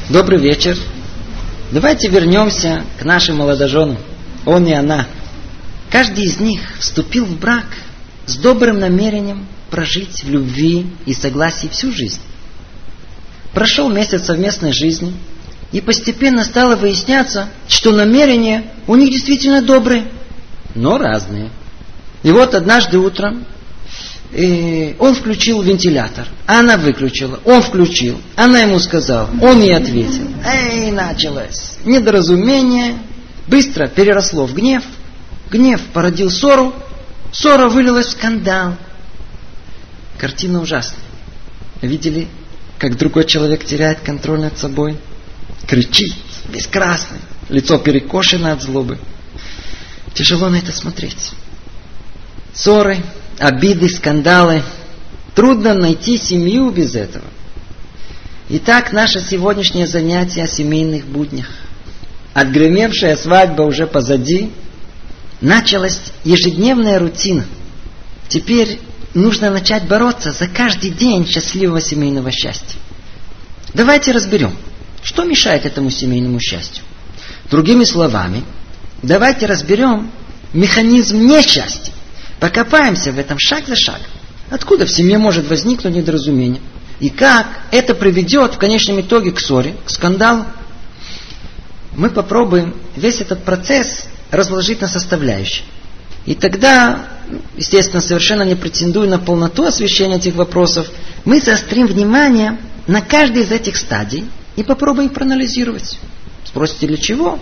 Добрый вечер. Давайте вернемся к нашим молодоженам. Он и она. Каждый из них вступил в брак с добрым намерением прожить в любви и согласии всю жизнь. Прошел месяц совместной жизни, и постепенно стало выясняться, что намерения у них действительно добрые, но разные. И вот однажды утром он включил вентилятор, а она выключила. Он включил, она ему сказала, он ей ответил. Началось недоразумение, быстро переросло в гнев. Гнев породил ссору, ссора вылилась в скандал. Картина ужасная. Видели, как другой человек теряет контроль над собой? Кричит, весь красный, лицо перекошено от злобы. Тяжело на это смотреть. Ссоры, обиды, скандалы. Трудно найти семью без этого. Итак, наше сегодняшнее занятие о семейных буднях. Отгремевшая свадьба уже позади. Началась ежедневная рутина. Теперь нужно начать бороться за каждый день счастливого семейного счастья. Давайте разберем, что мешает этому семейному счастью. Другими словами, давайте разберем механизм несчастья. Покопаемся в этом шаг за шагом. Откуда в семье может возникнуть недоразумение? И как это приведет в конечном итоге к ссоре, к скандалу? Мы попробуем весь этот процесс разложить на составляющие. И тогда, естественно, совершенно не претендуя на полноту освещения этих вопросов, мы заострим внимание на каждой из этих стадий и попробуем их проанализировать. Спросите, для чего?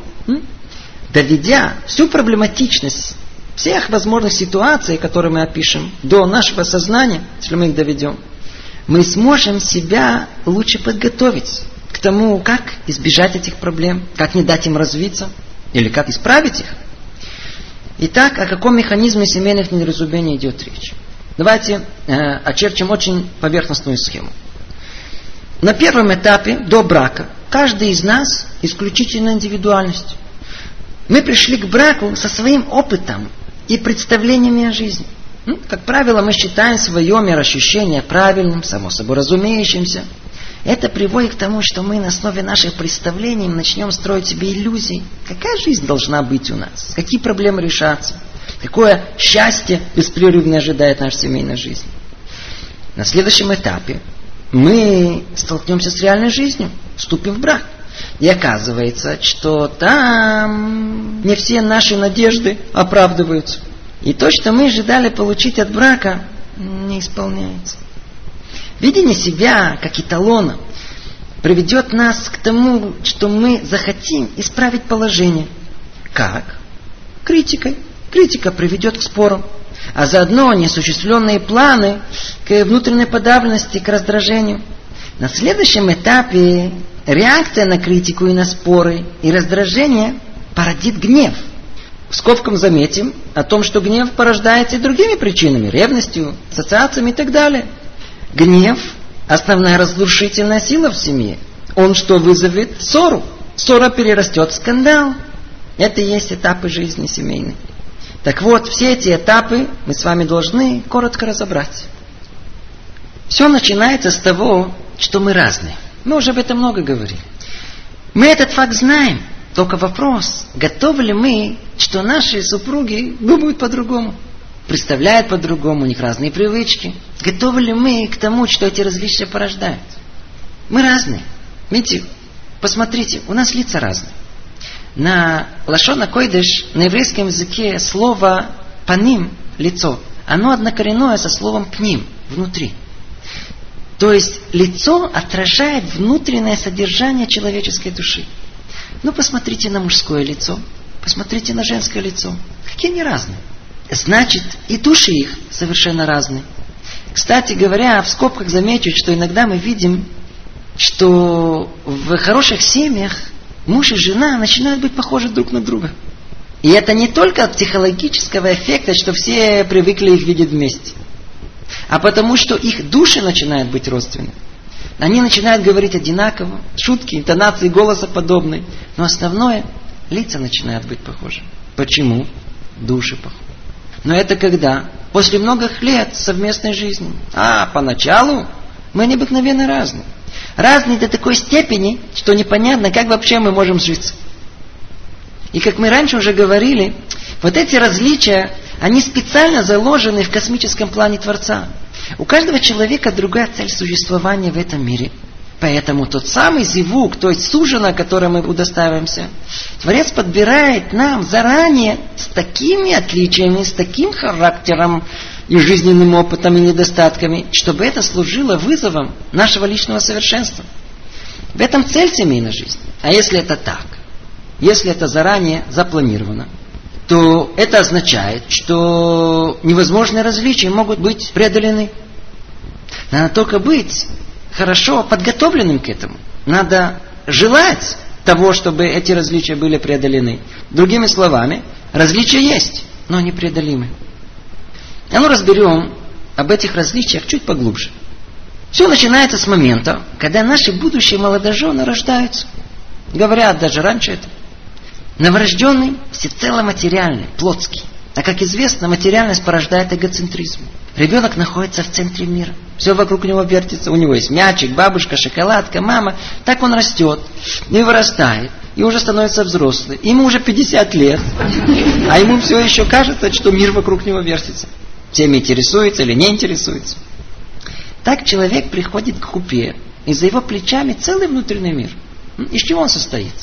Доведя всю проблематичность всех возможных ситуаций, которые мы опишем, до нашего сознания, если мы их доведем, мы сможем себя лучше подготовить к тому, как избежать этих проблем, как не дать им развиться, или как исправить их. Итак, о каком механизме семейных недоразумений идет речь? Давайте очерчим очень поверхностную схему. На первом этапе, до брака, каждый из нас исключительно индивидуальность. Мы пришли к браку со своим опытом и представлениями о жизни. Как правило, мы считаем свое мироощущение правильным, само собой разумеющимся. Это приводит к тому, что мы на основе наших представлений начнем строить себе иллюзии. Какая жизнь должна быть у нас? Какие проблемы решаться? Какое счастье беспрерывно ожидает наша семейная жизнь? На следующем этапе мы столкнемся с реальной жизнью, вступим в брак. И оказывается, что там не все наши надежды оправдываются. И то, что мы ожидали получить от брака, не исполняется. Видение себя как эталона приведет нас к тому, что мы захотим исправить положение. Как? Критикой. Критика приведет к спорам. А заодно неосуществленные планы к внутренней подавленности, к раздражению. На следующем этапе реакция на критику и на споры и раздражение породит гнев. В скобках заметим о том, что гнев порождается и другими причинами, ревностью, ассоциациями и так далее. Гнев – основная разрушительная сила в семье. Он что вызовет? Ссору. Ссора перерастет в скандал. Это и есть этапы жизни семейной. Так вот, все эти этапы мы с вами должны коротко разобрать. Все начинается с того, что мы разные. Мы уже об этом много говорили. Мы этот факт знаем. Только вопрос, готовы ли мы, что наши супруги думают по-другому, представляют по-другому, у них разные привычки. Готовы ли мы к тому, что эти различия порождают? Мы разные. Видите, посмотрите, у нас лица разные. На лашон а-койдеш, на еврейском языке, слово паним, лицо, оно однокоренное со словом пним, внутри. То есть лицо отражает внутреннее содержание человеческой души. Ну, посмотрите на мужское лицо, посмотрите на женское лицо. Какие они разные. Значит, и души их совершенно разные. Кстати говоря, в скобках замечу, что иногда мы видим, что в хороших семьях муж и жена начинают быть похожи друг на друга. И это не только от психологического эффекта, что все привыкли их видеть вместе, а потому что их души начинают быть родственными. Они начинают говорить одинаково, шутки, интонации голоса подобные. Но основное, лица начинают быть похожи. Почему? Души похожи. Но это когда? После многих лет совместной жизни. А поначалу мы необыкновенно разные. разные до такой степени, что непонятно, как вообще мы можем жить. И как мы раньше уже говорили, вот эти различия, они специально заложены в космическом плане Творца. У каждого человека другая цель существования в этом мире. Поэтому тот самый зивук, то есть суженого, которым мы удостаиваемся, Творец подбирает нам заранее с такими отличиями, с таким характером и жизненным опытом и недостатками, чтобы это служило вызовом нашего личного совершенства. В этом цель семейной жизни. А если это так, если это заранее запланировано, то это означает, что невозможные различия могут быть преодолены. Надо только быть хорошо подготовленным к этому. Надо желать того, чтобы эти различия были преодолены. Другими словами, различия есть, но они преодолимы. А ну разберем об этих различиях чуть поглубже. Все начинается с момента, когда наши будущие молодожены рождаются. Говорят даже раньше это. Новорожденный всецело материальный, плотский. А как известно, материальность порождает эгоцентризм. Ребенок находится в центре мира. Все вокруг него вертится. У него есть мячик, бабушка, шоколадка, мама. Так он растет и вырастает. И уже становится взрослым. Ему уже 50 лет. А ему все еще кажется, что мир вокруг него вертится. Всеми интересуется или не интересуется. Так человек приходит к хупе. И за его плечами целый внутренний мир. Из чего он состоит?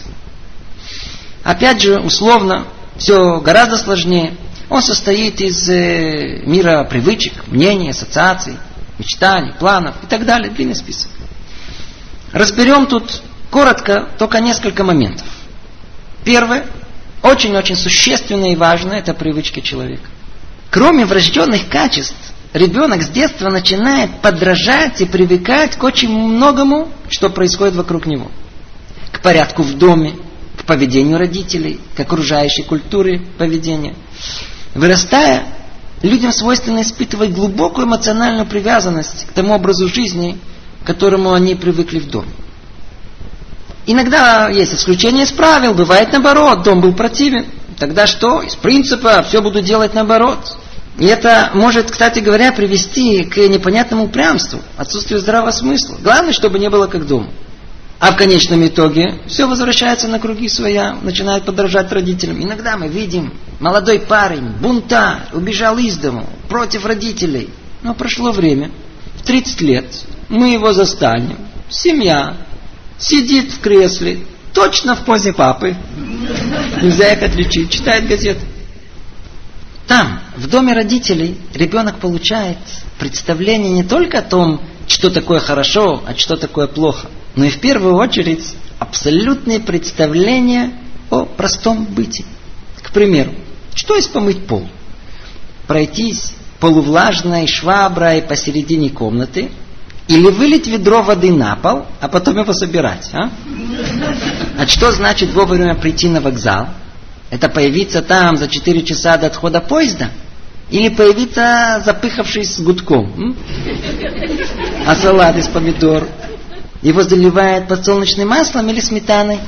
Опять же, условно, все гораздо сложнее. Он состоит из мира привычек, мнений, ассоциаций, мечтаний, планов и так далее. Длинный список. Разберем тут коротко только несколько моментов. Первое, очень-очень существенное и важное, это привычки человека. Кроме врожденных качеств, ребенок с детства начинает подражать и привыкать к очень многому, что происходит вокруг него. К порядку в доме, к поведению родителей, к окружающей культуре поведения. Вырастая, людям свойственно испытывать глубокую эмоциональную привязанность к тому образу жизни, к которому они привыкли в доме. Иногда есть исключение из правил, бывает наоборот, дом был противен. Тогда что? Из принципа все буду делать наоборот. И это может, кстати говоря, привести к непонятному упрямству, отсутствию здравого смысла. Главное, чтобы не было как дома. А в конечном итоге все возвращается на круги своя, начинает подражать родителям. Иногда мы видим, молодой парень, бунтарь, убежал из дому, против родителей. Но прошло время, в 30 лет мы его застанем. Семья сидит в кресле, точно в позе папы. Нельзя их отличить, читает газеты. Там, в доме родителей, ребенок получает представление не только о том, что такое хорошо, а что такое плохо, но и в первую очередь абсолютные представления о простом быте. К примеру, что есть помыть пол? Пройтись полувлажной шваброй посередине комнаты или вылить ведро воды на пол, а потом его собирать? А что значит вовремя прийти на вокзал? Это появиться там за 4 часа до отхода поезда? Или появиться запыхавшись с гудком? А салат из помидор? Его заливают подсолнечным маслом или сметаной?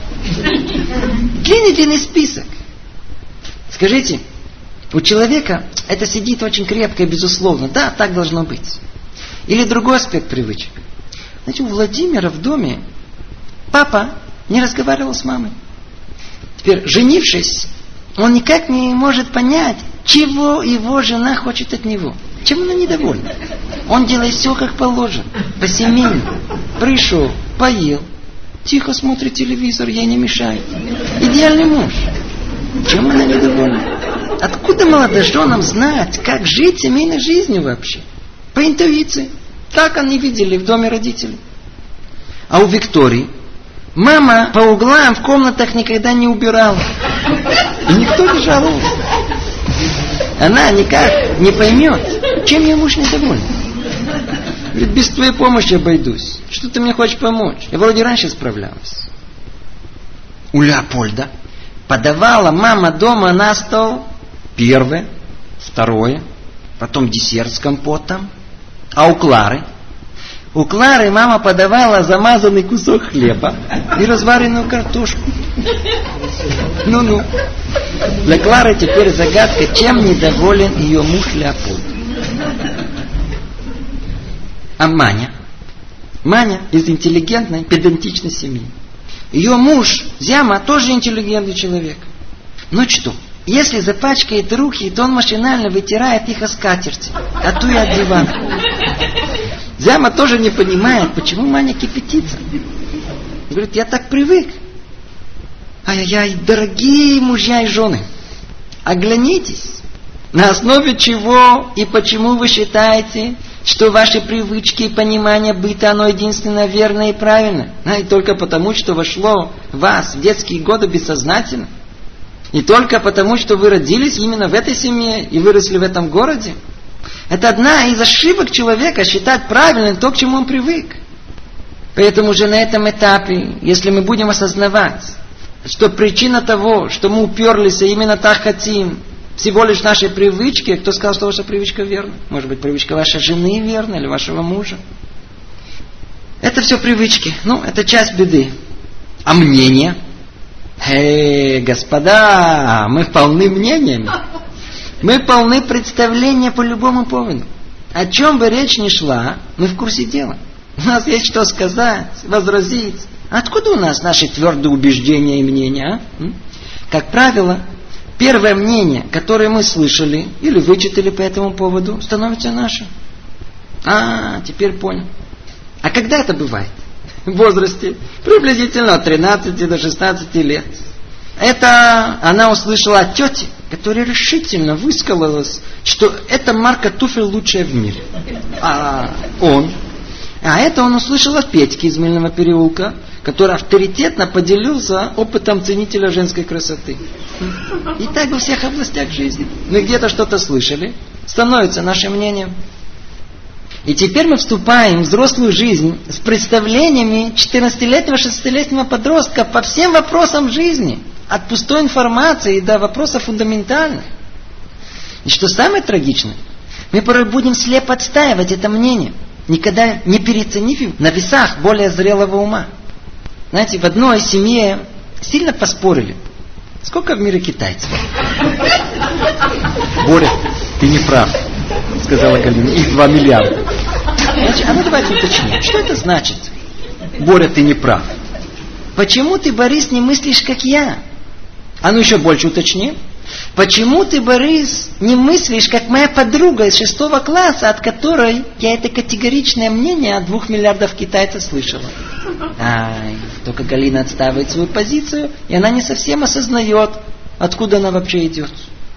Длинный список. Скажите, у человека это сидит очень крепко и безусловно. Да, так должно быть. Или другой аспект привычек. Знаете, у Владимира в доме папа не разговаривал с мамой. Теперь, женившись, он никак не может понять, чего его жена хочет от него. Чем она недовольна? Он делает все как положено, по-семейному. Пришел, поел, тихо смотрит телевизор, ей не мешает. Идеальный муж. Чем она недовольна? Откуда молодоженам знать, как жить семейной жизнью вообще? По интуиции. Так они видели в доме родителей. А у Виктории мама по углам в комнатах никогда не убирала. И никто не жаловался. Она никак не поймет, чем ее муж недоволен. Ведь без твоей помощи обойдусь. Что ты мне хочешь помочь? Я вроде раньше справлялась. У Леопольда подавала мама дома на стол первое, второе, потом десерт с компотом. А у Клары? У Клары мама подавала замазанный кусок хлеба и разваренную картошку. Ну-ну. Для Клары теперь загадка, чем недоволен ее муж Леопольд. А Маня? Маня из интеллигентной, педантичной семьи. Ее муж, Зяма, тоже интеллигентный человек. Ну что, если запачкает руки, то он машинально вытирает их о скатерть, а то и от дивана. Зяма тоже не понимает, почему Маня кипятится. Говорит, я так привык. Ай-яй-яй, дорогие мужья и жены, оглянитесь, на основе чего и почему вы считаете, что ваши привычки и понимание быта, оно единственно верно и правильно. И только потому, что вошло в вас в детские годы бессознательно. И только потому, что вы родились именно в этой семье и выросли в этом городе. Это одна из ошибок человека считать правильным то, к чему он привык. Поэтому же на этом этапе, если мы будем осознавать, что причина того, что мы уперлись, и именно так хотим, всего лишь наши привычки, кто сказал, что ваша привычка верна? Может быть, привычка вашей жены верна или вашего мужа? Это все привычки. Это часть беды. А мнение? Господа, мы полны мнениями. Мы полны представления по любому поводу. О чем бы речь ни шла, мы в курсе дела. У нас есть что сказать, возразить. Откуда у нас наши твердые убеждения и мнения? Как правило, первое мнение, которое мы слышали или вычитали по этому поводу, становится нашим. Теперь понял. А когда это бывает? В возрасте приблизительно от 13 до 16 лет. Это она услышала от тети, которая решительно высказалась, что эта марка туфель лучшая в мире. Это он услышал от Петьки из Мыльного переулка, который авторитетно поделился опытом ценителя женской красоты. И так во всех областях жизни. Мы где-то что-то слышали, становится нашим мнением. И теперь мы вступаем в взрослую жизнь с представлениями 14-летнего, 16-летнего подростка по всем вопросам жизни. От пустой информации до вопросов фундаментальных. И что самое трагичное, мы порой будем слепо отстаивать это мнение, никогда не переоценив на весах более зрелого ума. Знаете, в одной семье сильно поспорили. Сколько в мире китайцев? Боря, ты не прав, сказала Галина. Их 2 миллиарда. Значит, давайте уточним. Что это значит? Боря, ты не прав. Почему ты, Борис, не мыслишь, как я? Еще больше уточни. Почему ты, Борис, не мыслишь, как моя подруга из 6 класса, от которой я это категоричное мнение от 2 миллиардов китайцев слышала? Только Галина отстаивает свою позицию, и она не совсем осознает, откуда она вообще идет.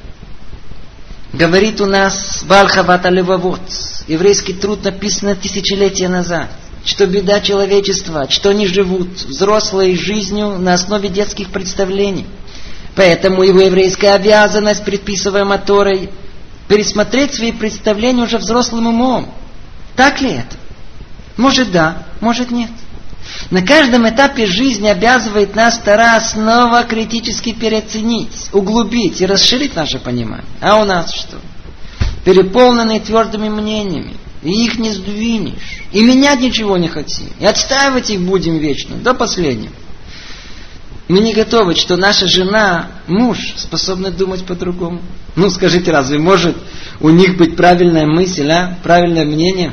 Говорит у нас Баал-Хават Алевавот, еврейский труд, написанный тысячелетия назад, что беда человечества, что они живут взрослой жизнью на основе детских представлений. Поэтому его еврейская обязанность, предписываемая Торой, пересмотреть свои представления уже взрослым умом. Так ли это? Может да, может нет. На каждом этапе жизни обязывает нас Тора снова критически переоценить, углубить и расширить наше понимание. А у нас что? Переполненные твердыми мнениями. И их не сдвинешь. И менять ничего не хотим. И отстаивать их будем вечно, до последнего. Мы не готовы, что наша жена, муж способны думать по-другому. Скажите, разве может у них быть правильная мысль, правильное мнение?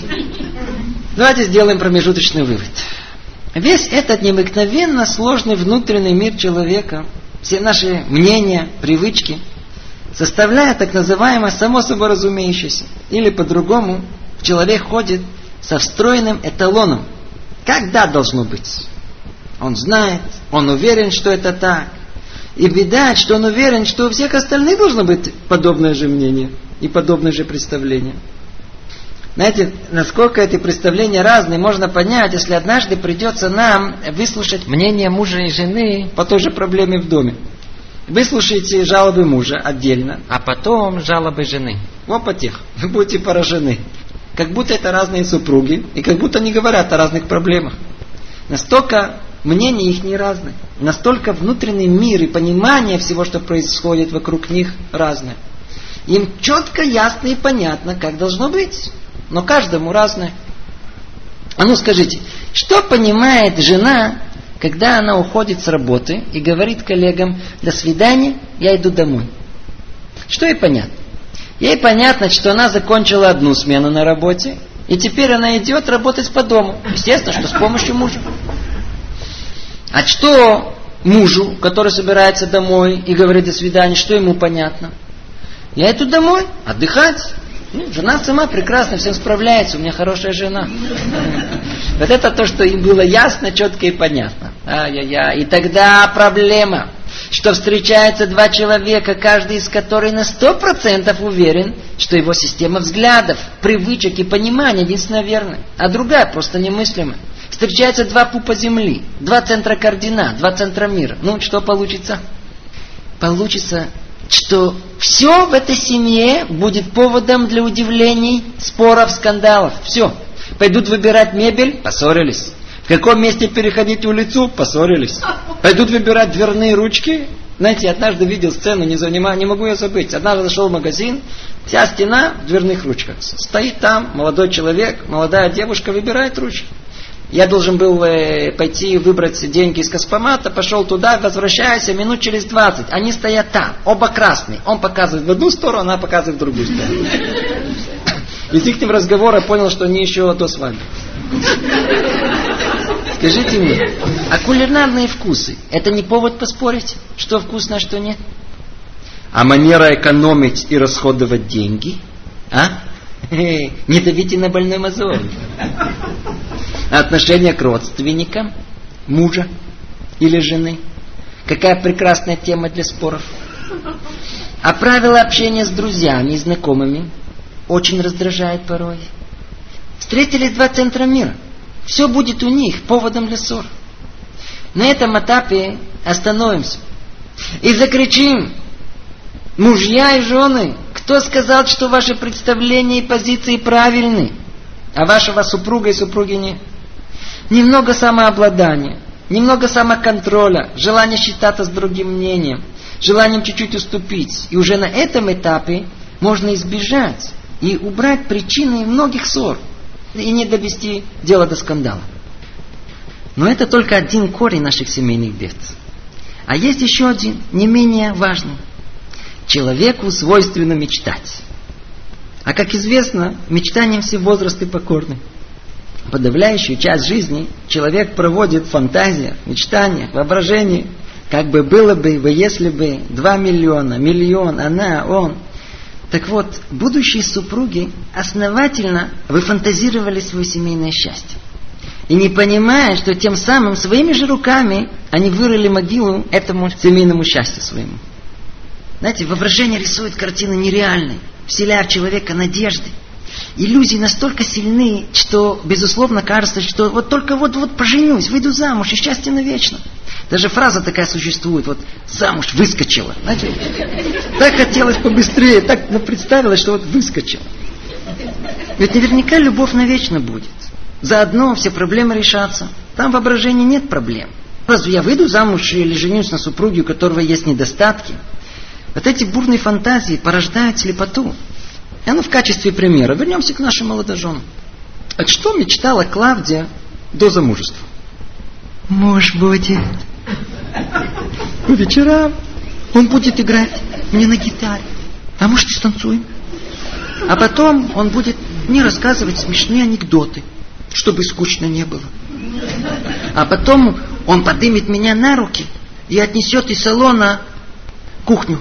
Давайте сделаем промежуточный вывод. Весь этот необыкновенно сложный внутренний мир человека, все наши мнения, привычки, составляют так называемое само собой разумеющееся. Или по-другому, человек ходит со встроенным эталоном. Когда должно быть? Он знает, он уверен, что это так. И видать, что он уверен, что у всех остальных должно быть подобное же мнение и подобное же представление. Знаете, насколько эти представления разные, можно понять, если однажды придется нам выслушать мнение мужа и жены по той же проблеме в доме. Выслушайте жалобы мужа отдельно, а потом жалобы жены. Опа-тех, вы будете поражены. Как будто это разные супруги, и как будто они говорят о разных проблемах. Настолько мнения их не разные. Настолько внутренний мир и понимание всего, что происходит вокруг них, разное. Им четко, ясно и понятно, как должно быть. Но каждому разное. Скажите, что понимает жена, когда она уходит с работы и говорит коллегам: до свидания, я иду домой? Что ей понятно? Ей понятно, что она закончила одну смену на работе, И теперь она идет работать по дому. Естественно, что с помощью мужа. А что мужу, который собирается домой и говорит до свидания, что ему понятно? Я иду домой отдыхать. Жена сама прекрасно всем справляется, у меня хорошая жена. Вот это то, что им было ясно, четко и понятно. И тогда проблема, что встречаются два человека, каждый из которых на 100% уверен, что его система взглядов, привычек и понимания единственно верная, а другая просто немыслимая. Встречаются два пупа земли, два центра координат, два центра мира. Что получится? Получится, что все в этой семье будет поводом для удивлений, споров, скандалов. Все. Пойдут выбирать мебель, поссорились. В каком месте переходить улицу, поссорились. Пойдут выбирать дверные ручки. Знаете, я однажды видел сцену, не могу ее забыть. Однажды зашел в магазин, вся стена в дверных ручках. Стоит там молодой человек, молодая девушка выбирает ручки. Я должен был пойти выбрать деньги из каспомата, пошел туда, возвращаюсь, минут через 20. Они стоят там, оба красные. Он показывает в одну сторону, она показывает в другую сторону. Из их разговора понял, что они еще до свадьбы. Скажите мне, а кулинарные вкусы, это не повод поспорить, что вкусно, а что нет? А манера экономить и расходовать деньги? Не давите на больной мозоль. Отношение к родственникам, мужа или жены. Какая прекрасная тема для споров. А правила общения с друзьями и знакомыми очень раздражает порой. Встретились два центра мира. Все будет у них поводом для ссор. На этом этапе остановимся. И закричим: мужья и жены, кто сказал, что ваши представления и позиции правильны, а вашего супруга и супруги нет? Немного самообладания, немного самоконтроля, желание считаться с другим мнением, желанием чуть-чуть уступить. И уже на этом этапе можно избежать и убрать причины многих ссор. И не довести дело до скандала. Но это только один корень наших семейных бед. А есть еще один, не менее важный. Человеку свойственно мечтать. А как известно, мечтаниям все возрасты покорны. Подавляющую часть жизни человек проводит в фантазиях, мечтаниях, воображении. Как бы было бы, если бы 2 миллиона, миллион, она, он. Так вот, будущие супруги основательно выфантазировали свое семейное счастье. И не понимая, что тем самым своими же руками они вырыли могилу этому семейному счастью своему. Знаете, воображение рисует картины нереальные, вселяя в человека надежды. Иллюзии настолько сильны, что, безусловно, кажется, что вот только вот поженюсь, выйду замуж, и счастье навечно. Даже фраза такая существует, замуж выскочила. Знаете, так хотелось побыстрее, так представилось, что выскочила. Ведь наверняка любовь навечно будет. Заодно все проблемы решатся. Там в воображении нет проблем. Разве я выйду замуж или женюсь на супруге, у которого есть недостатки? Вот эти бурные фантазии порождают слепоту. И в качестве примера вернемся к нашим молодоженам. А что мечтала Клавдия до замужества? Муж будет. По вечерам он будет играть мне на гитаре. А может, и станцуем? А потом он будет мне рассказывать смешные анекдоты, чтобы скучно не было. А потом он поднимет меня на руки и отнесет из салона кухню.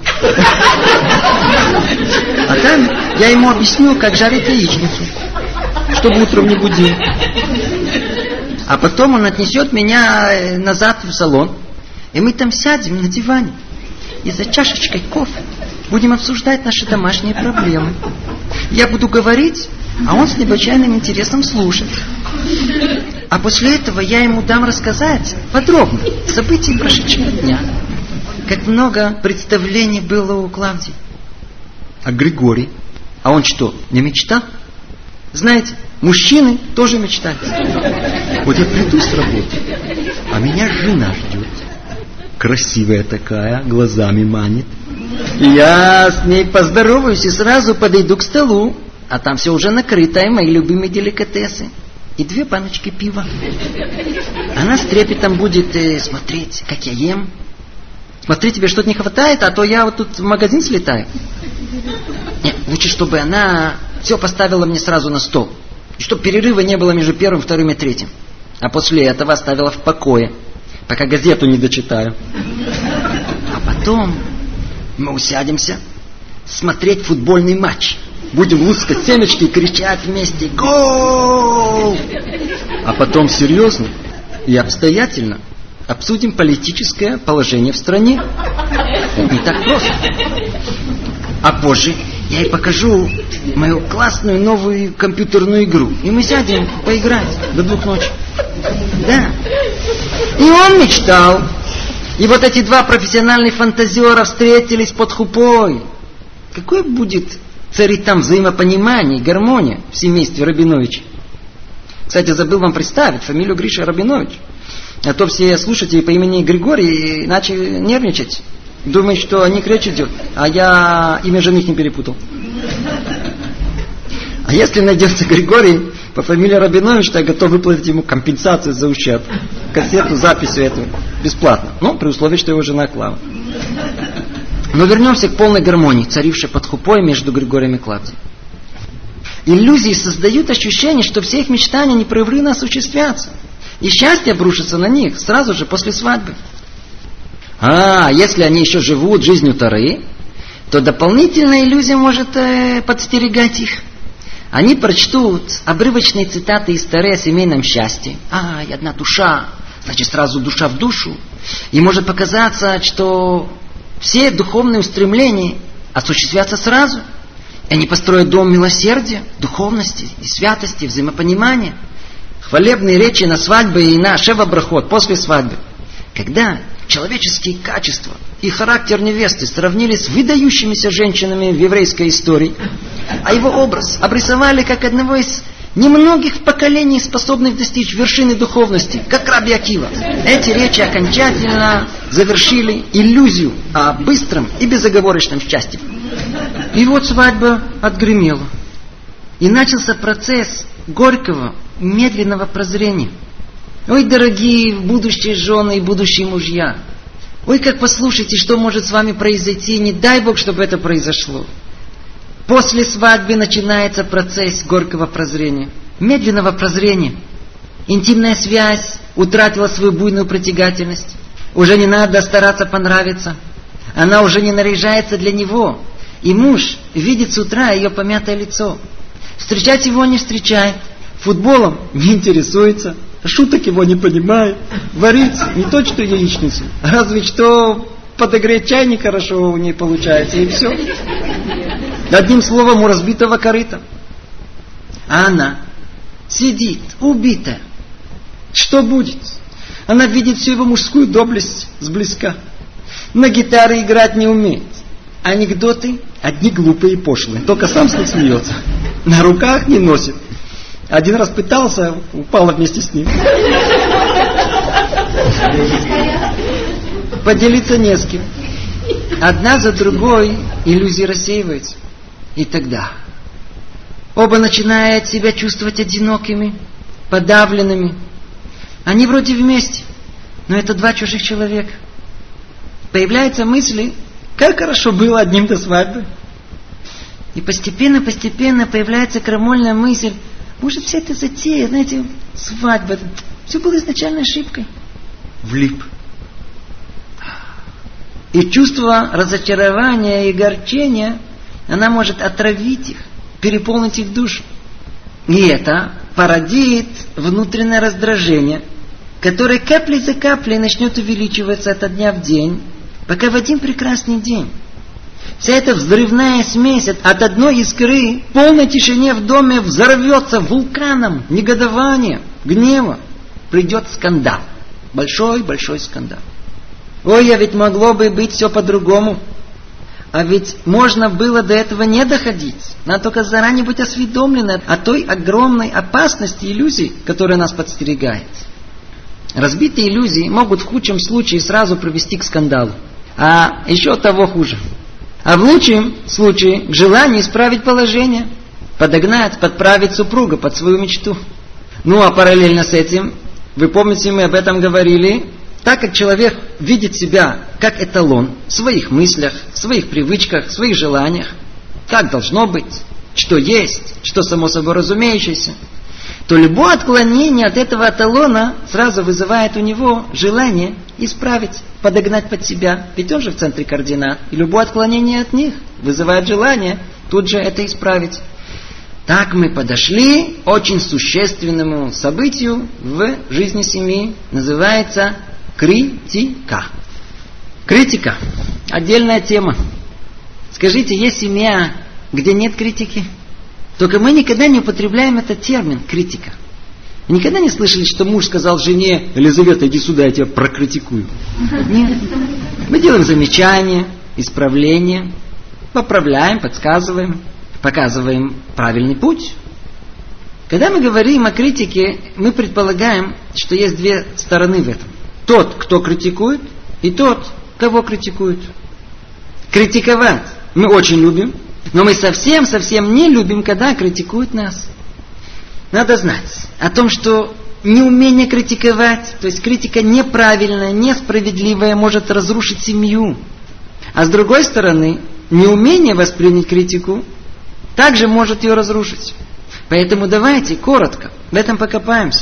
А там я ему объясню, как жарить яичницу, чтобы утром не будил. А потом он отнесет меня назад в салон, и мы там сядем на диване и за чашечкой кофе будем обсуждать наши домашние проблемы. Я буду говорить, а он с необычайным интересом слушать. А после этого я ему дам рассказать подробно события прошедшего дня. Как много представлений было у Клавдии. А Григорий? А он что, не мечтал? Знаете, мужчины тоже мечтают. Вот я приду с работы, а меня жена ждет. Красивая такая, глазами манит. И я с ней поздороваюсь и сразу подойду к столу. А там все уже накрыто, и мои любимые деликатесы. И 2 баночки пива. Она с трепетом будет смотреть, как я ем. Смотри, тебе что-то не хватает, а то я тут в магазин слетаю. Нет, лучше, чтобы она все поставила мне сразу на стол. И чтобы перерыва не было между первым, вторым и третьим. А после этого оставила в покое, пока газету не дочитаю. А потом мы усядемся смотреть футбольный матч. Будем лускать семечки и кричать вместе «Гол!». А потом серьезно и обстоятельно обсудим политическое положение в стране. Это не так просто. А позже я ей покажу мою классную новую компьютерную игру. И мы сядем поиграть до 2 ночи. Да. И он мечтал. И вот эти 2 профессиональных фантазера встретились под хупой. Какой будет царить там взаимопонимание и гармония в семействе Рабиновичей? Кстати, забыл вам представить фамилию Гриша Рабинович. А то все слушатели по имени Григорий начали нервничать. Думают, что о них речь идет. А я имя жены не перепутал. А если найдется Григорий по фамилии Рабинович, то я готов выплатить ему компенсацию за ущерб. Кассету, записью эту. Бесплатно. Ну, при условии, что его жена Клава. Но вернемся к полной гармонии, царившей под хупой между Григорием и Клавдией. Иллюзии создают ощущение, что все их мечтания непрерывно осуществятся. И счастье обрушится на них сразу же после свадьбы. А если они еще живут жизнью Торы, то дополнительная иллюзия может подстерегать их. Они прочтут обрывочные цитаты из Торы о семейном счастье. Одна душа, значит сразу душа в душу. И может показаться, что все духовные устремления осуществятся сразу. И они построят дом милосердия, духовности и святости, взаимопонимания. Хвалебные речи на свадьбе и на шева-брахот после свадьбы. Когда человеческие качества и характер невесты сравнились с выдающимися женщинами в еврейской истории, а его образ обрисовали как одного из немногих поколений, способных достичь вершины духовности, как Раби Акива. Эти речи окончательно завершили иллюзию о быстром и безоговорочном счастье. И вот свадьба отгремела. И начался процесс горького, медленного прозрения. Ой, дорогие будущие жены и будущие мужья, ой, как послушайте, что может с вами произойти, не дай Бог, чтобы это произошло. После свадьбы начинается процесс горького прозрения, медленного прозрения. Интимная связь утратила свою буйную притягательность. Уже не надо стараться понравиться. Она уже не наряжается для него. И муж видит с утра ее помятое лицо. Встречать его не встречает. Футболом не интересуется. Шуток его не понимает. Варить не то, что яичницу. Разве что подогреть чайник хорошо не получается. И все. Одним словом, у разбитого корыта. А она сидит, убитая. Что будет? Она видит всю его мужскую доблесть сблизка. На гитаре играть не умеет. Анекдоты одни глупые и пошлые. Только сам с них смеется. На руках не носит. Один раз пытался, упала вместе с ним. Поделиться не с кем. Одна за другой иллюзии рассеиваются. И тогда оба начинают себя чувствовать одинокими, подавленными. Они вроде вместе, но это 2 чужих человека. Появляются мысли, как хорошо было одним до свадьбы. И постепенно появляется крамольная мысль, может, вся эта затея, знаете, свадьба, все было изначально ошибкой. Влип. И чувство разочарования и огорчения, она может отравить их, переполнить их душу. И это породит внутреннее раздражение, которое каплей за каплей начнет увеличиваться от дня в день, пока в один прекрасный день вся эта взрывная смесь от одной искры в полной тишине в доме взорвется вулканом негодования, гнева. Придет скандал. Большой скандал. Ой, а ведь могло бы быть все по-другому. А ведь можно было до этого не доходить. Надо только заранее быть осведомлены о той огромной опасности иллюзий, которая нас подстерегает. Разбитые иллюзии могут в худшем случае сразу привести к скандалу. А еще того хуже. А в лучшем случае к желанию исправить положение, подогнать, подправить супруга под свою мечту. Ну а параллельно с этим, вы помните, мы об этом говорили, так как человек видит себя как эталон в своих мыслях, в своих привычках, в своих желаниях, как должно быть, что есть, что само собой разумеющееся, то любое отклонение от этого эталона сразу вызывает у него желание исправить, подогнать под себя. Ведь он же в центре координат. И любое отклонение от них вызывает желание тут же это исправить. Так мы подошли к очень существенному событию в жизни семьи. Называется критика. Критика. Отдельная тема. Скажите, есть семья, где нет критики? Только мы никогда не употребляем этот термин критика. Вы никогда не слышали, что муж сказал жене: Елизавета, иди сюда, я тебя прокритикую? Нет. Мы делаем замечания, исправления, поправляем, подсказываем, показываем правильный путь. Когда мы говорим о критике, мы предполагаем, что есть две стороны в этом. Тот, кто критикует, и тот, кого критикуют. Критиковать мы очень любим, но мы совсем не любим, когда критикуют нас. Надо знать о том, что неумение критиковать, то есть критика неправильная, несправедливая, может разрушить семью. А с другой стороны, неумение воспринять критику также может ее разрушить. Поэтому давайте коротко в этом покопаемся.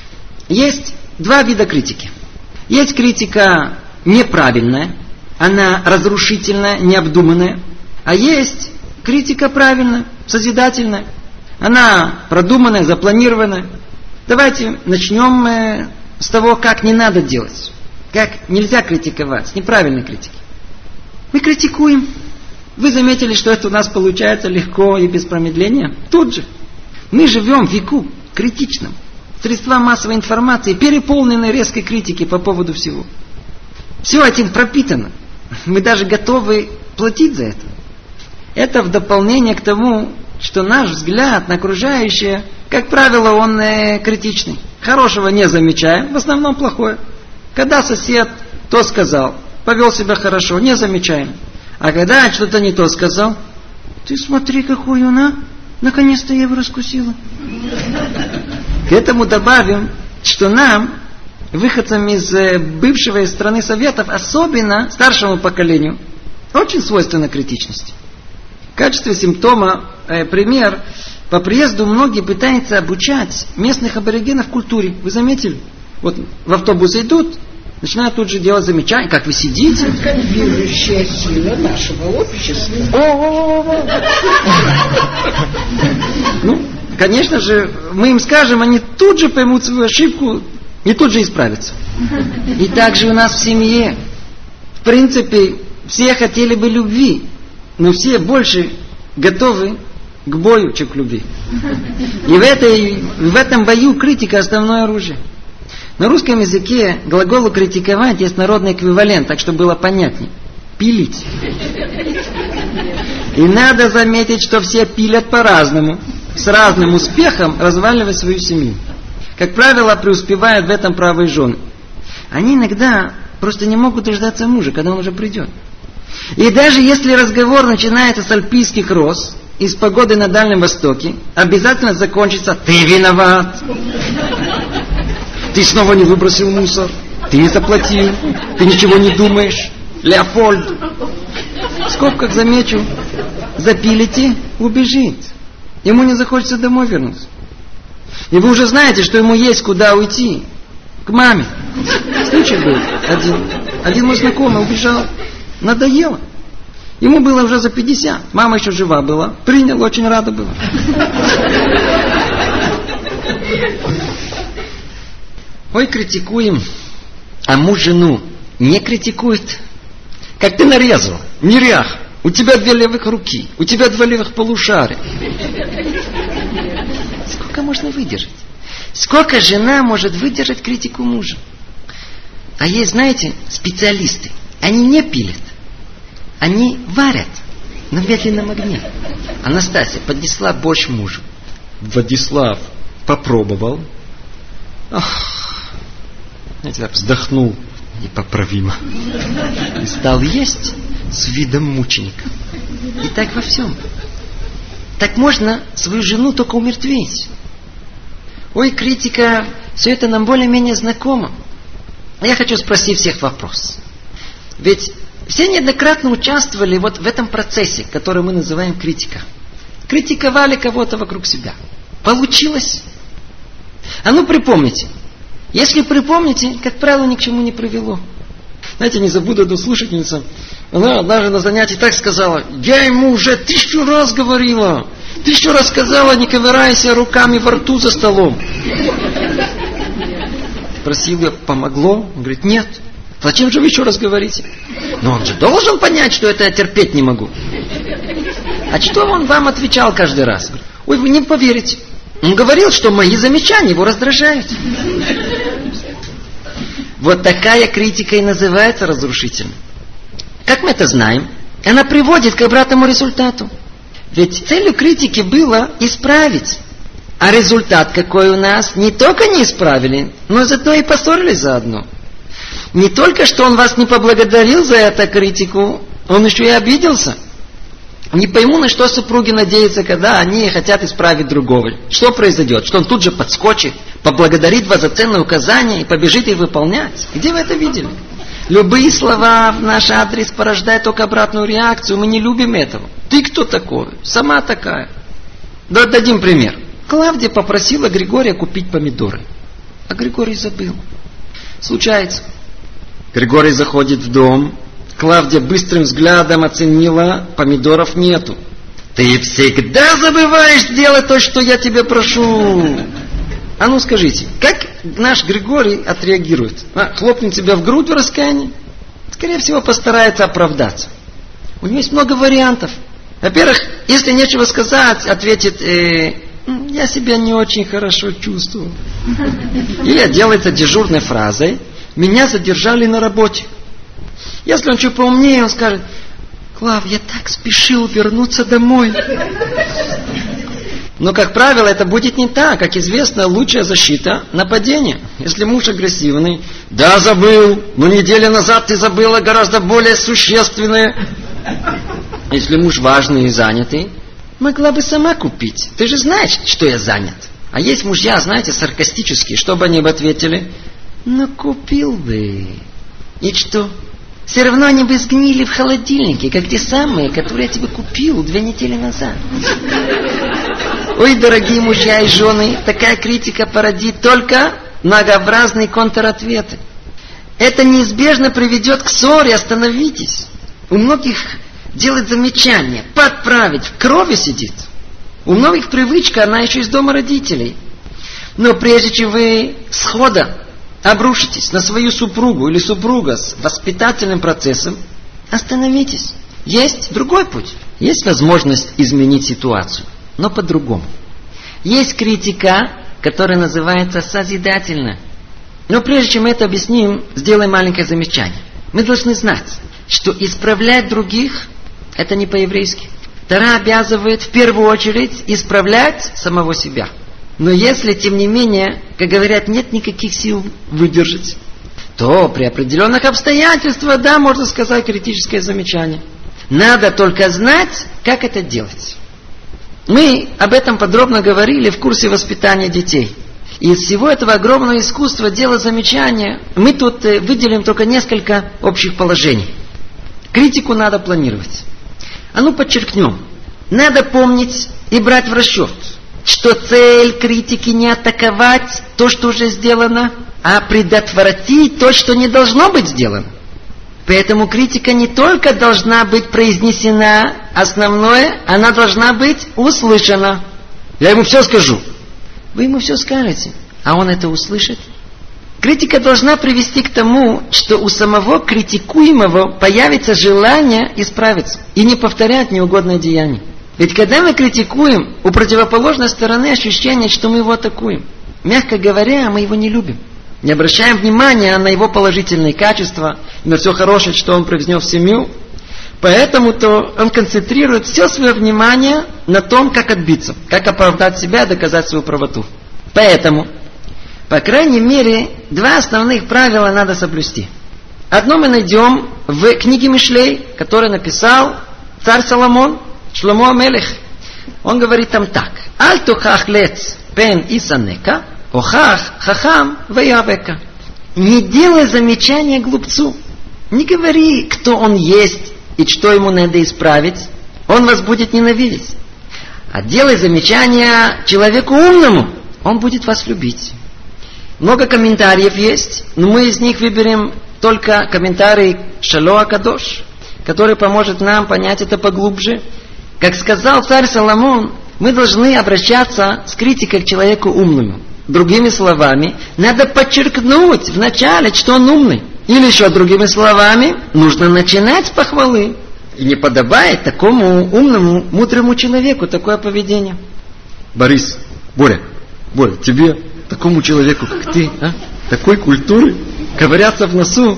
Есть два вида критики. Есть критика неправильная, она разрушительная, необдуманная. А есть критика правильная, созидательная. Она продуманная, запланированная. Давайте начнем с того, как не надо делать. Как нельзя критиковать, с неправильной критики. Мы критикуем. Вы заметили, что это у нас получается легко и без промедления? Тут же. Мы живем в веку критичном. Средства массовой информации переполнены резкой критикой по поводу всего. Все этим пропитано. Мы даже готовы платить за это. Это в дополнение к тому, что наш взгляд на окружающее, как правило, он критичный. Хорошего не замечаем, в основном плохое. Когда сосед то сказал, повел себя хорошо, не замечаем. А когда что-то не то сказал, ты смотри, какой он, а? Наконец-то я его раскусила. К этому добавим, что нам, выходцам из бывшего из страны Советов, особенно старшему поколению, очень свойственна критичность. В качестве симптома, пример, по приезду многие пытаются обучать местных аборигенов культуре. Вы заметили? Вот в автобус идут, начинают тут же делать замечания, как вы сидите. Контролирующая сила нашего общества. Ну, конечно же, мы им скажем, они тут же поймут свою ошибку и тут же исправятся. И так же у нас в семье. В принципе, все хотели бы любви, но все больше готовы к бою, чем к любви. И в этом бою критика основное оружие. На русском языке глаголу критиковать есть народный эквивалент, так что было понятнее. Пилить. И надо заметить, что все пилят по-разному, с разным успехом разваливая свою семью. Как правило, преуспевают в этом правые жены. Они иногда просто не могут дождаться мужа, когда он уже придет. И даже если разговор начинается с альпийских роз и с погоды на Дальнем Востоке, обязательно закончится: ты виноват. Ты снова не выбросил мусор. Ты не заплатил. Ты ничего не думаешь. Леопольд. В скобках замечу: запилите, убежит. Ему не захочется домой вернуться. И вы уже знаете, что ему есть куда уйти. К маме. Случай был. Один мой знакомый убежал. Надоело. Ему было уже за 50. Мама еще жива была. Принял, очень рада была. Ой, критикуем, а муж жену не критикует. Как ты нарезал, нерях, у тебя 2 левых руки, у тебя 2 левых полушария. Сколько можно выдержать? Сколько жена может выдержать критику мужа? А есть, знаете, специалисты. Они не пилят, они варят на медленном огне. Анастасия поднесла борщ мужу. Владислав попробовал. Знаете, вздохнул непоправимо. И стал есть с видом мученика. И так во всем. Так можно свою жену только умертвить. Ой, критика, все это нам более-менее знакомо. Я хочу спросить всех вопрос. Ведь все неоднократно участвовали вот в этом процессе, который мы называем критика. Критиковали кого-то вокруг себя. Получилось? А ну припомните. Если припомните, как правило, ни к чему не привело. Знаете, не забуду одну слушательницу. Она однажды на занятии так сказала: я ему уже 1000 раз говорила. 1000 раз сказала, не ковырайся руками во рту за столом. Спросил я, помогло? Он говорит, нет. Зачем же вы еще раз говорите? Но он же должен понять, что это я терпеть не могу. А что он вам отвечал каждый раз? Ой, вы не поверите. Он говорил, что мои замечания его раздражают. Вот такая критика и называется разрушительной. Как мы это знаем? Она приводит к обратному результату. Ведь целью критики было исправить. А результат какой у нас? Не только не исправили, но зато и поссорились заодно. Не только что он вас не поблагодарил за эту критику, он еще и обиделся. Не пойму, на что супруги надеются, когда они хотят исправить другого. Что произойдет? Что он тут же подскочит, поблагодарит вас за ценные указания и побежит их выполнять? Где вы это видели? Любые слова в наш адрес порождают только обратную реакцию. Мы не любим этого. Ты кто такой? Сама такая. Да, дадим пример. Клавдия попросила Григория купить помидоры. А Григорий забыл. Случается. Григорий заходит в дом. Клавдия быстрым взглядом оценила, помидоров нету. Ты всегда забываешь сделать то, что я тебя прошу. А ну скажите, как наш Григорий отреагирует? Хлопнет себя в грудь в раскаянии? Скорее всего, постарается оправдаться. У него есть много вариантов. Во-первых, если нечего сказать, ответит, я себя не очень хорошо чувствую. Или отделается дежурной фразой, меня задержали на работе. Если он чуть поумнее, он скажет, Клав, я так спешил вернуться домой. Но, как правило, это будет не так. Как известно, лучшая защита – нападение. Если муж агрессивный, да, забыл, но неделю назад ты забыла гораздо более существенное. Если муж важный и занятый, могла бы сама купить. Ты же знаешь, что я занят. А есть мужья, знаете, саркастические. Что бы они бы ответили? Ну, купил бы. И что? Все равно они бы сгнили в холодильнике, как те самые, которые я тебе купил 2 недели назад. Ой, дорогие мужья и жены, такая критика породит только многообразные контратветы. Это неизбежно приведет к ссоре, остановитесь. У многих делать замечания, подправить, в крови сидит. У многих привычка, она еще из дома родителей. Но прежде чем вы схода обрушитесь на свою супругу или супруга с воспитательным процессом, остановитесь. Есть другой путь. Есть возможность изменить ситуацию, но по-другому. Есть критика, которая называется созидательна. Но прежде чем мы это объясним, сделаем маленькое замечание. Мы должны знать, что исправлять других – это не по-еврейски. Тора обязывает в первую очередь исправлять самого себя. Но если, тем не менее, как говорят, нет никаких сил выдержать, то при определенных обстоятельствах, да, можно сказать критическое замечание. Надо только знать, как это делать. Мы об этом подробно говорили в курсе воспитания детей. И из всего этого огромного искусства делать замечания, мы тут выделим только несколько общих положений. Критику надо планировать. А ну подчеркнем. Надо помнить и брать в расчет, что цель критики не атаковать то, что уже сделано, а предотвратить то, что не должно быть сделано. Поэтому критика не только должна быть произнесена, основное, она должна быть услышана. Я ему все скажу. Вы ему все скажете, а он это услышит. Критика должна привести к тому, что у самого критикуемого появится желание исправиться и не повторять неугодное деяние. Ведь когда мы критикуем, у противоположной стороны ощущение, что мы его атакуем. Мягко говоря, мы его не любим. Не обращаем внимания на его положительные качества, на все хорошее, что он привнес в семью. Поэтому-то он концентрирует все свое внимание на том, как отбиться, как оправдать себя и доказать свою правоту. Поэтому, по крайней мере, 2 основных правила надо соблюсти. Одно мы найдем в книге Мишлей, которую написал царь Соломон, Шломо Амелех. Он говорит там так. Аль тухах лец пен исанека, охах хахам ваявека. Не делай замечания глупцу. Не говори, кто он есть и что ему надо исправить. Он вас будет ненавидеть. А делай замечания человеку умному. Он будет вас любить. Много комментариев есть, но мы из них выберем только комментарий Шалоа Кадош, который поможет нам понять это поглубже. Как сказал царь Соломон, мы должны обращаться с критикой к человеку умному. Другими словами, надо подчеркнуть вначале, что он умный. Или еще другими словами, нужно начинать с похвалы. И не подобает такому умному, мудрому человеку такое поведение. Борис, Боря, тебе, такому человеку, как ты, такой культуры, ковыряться в носу.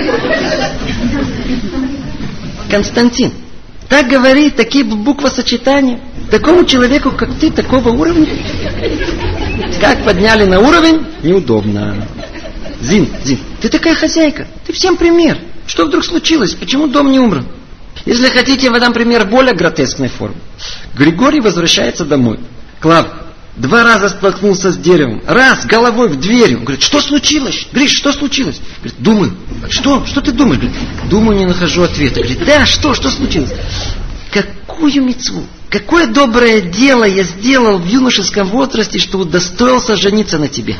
Константин, так говорит, такие буквосочетания. Такому человеку, как ты, такого уровня. Как подняли на уровень, неудобно. Зин, ты такая хозяйка, ты всем пример. Что вдруг случилось? Почему дом не убран? Если хотите, я дам пример более гротескной формы. Григорий возвращается домой. Клав 2 раза столкнулся с деревом. Раз, головой в дверь. Он говорит, что случилось? Гриш, что случилось? Говорит, думаю. Что ты думаешь? Говорит, думаю, не нахожу ответа. Говорит, да, что случилось? Какую мицву, какое доброе дело я сделал в юношеском возрасте, что удостоился жениться на тебе.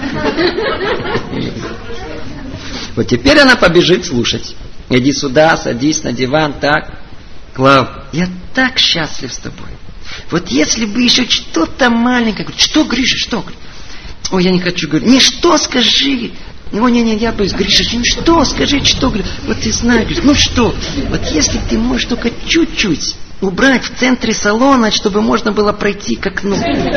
Вот теперь она побежит слушать. Иди сюда, садись на диван, так. Клав, я так счастлив с тобой. Вот если бы еще что-то маленькое. Что, Гриша, что? Ой, я не хочу говорить. Не, что скажи. Ой, не, я боюсь, Гриша, что, скажи, что. Вот ты знаешь, ну что. Вот если ты можешь только чуть-чуть убрать в центре салона, чтобы можно было пройти к окну.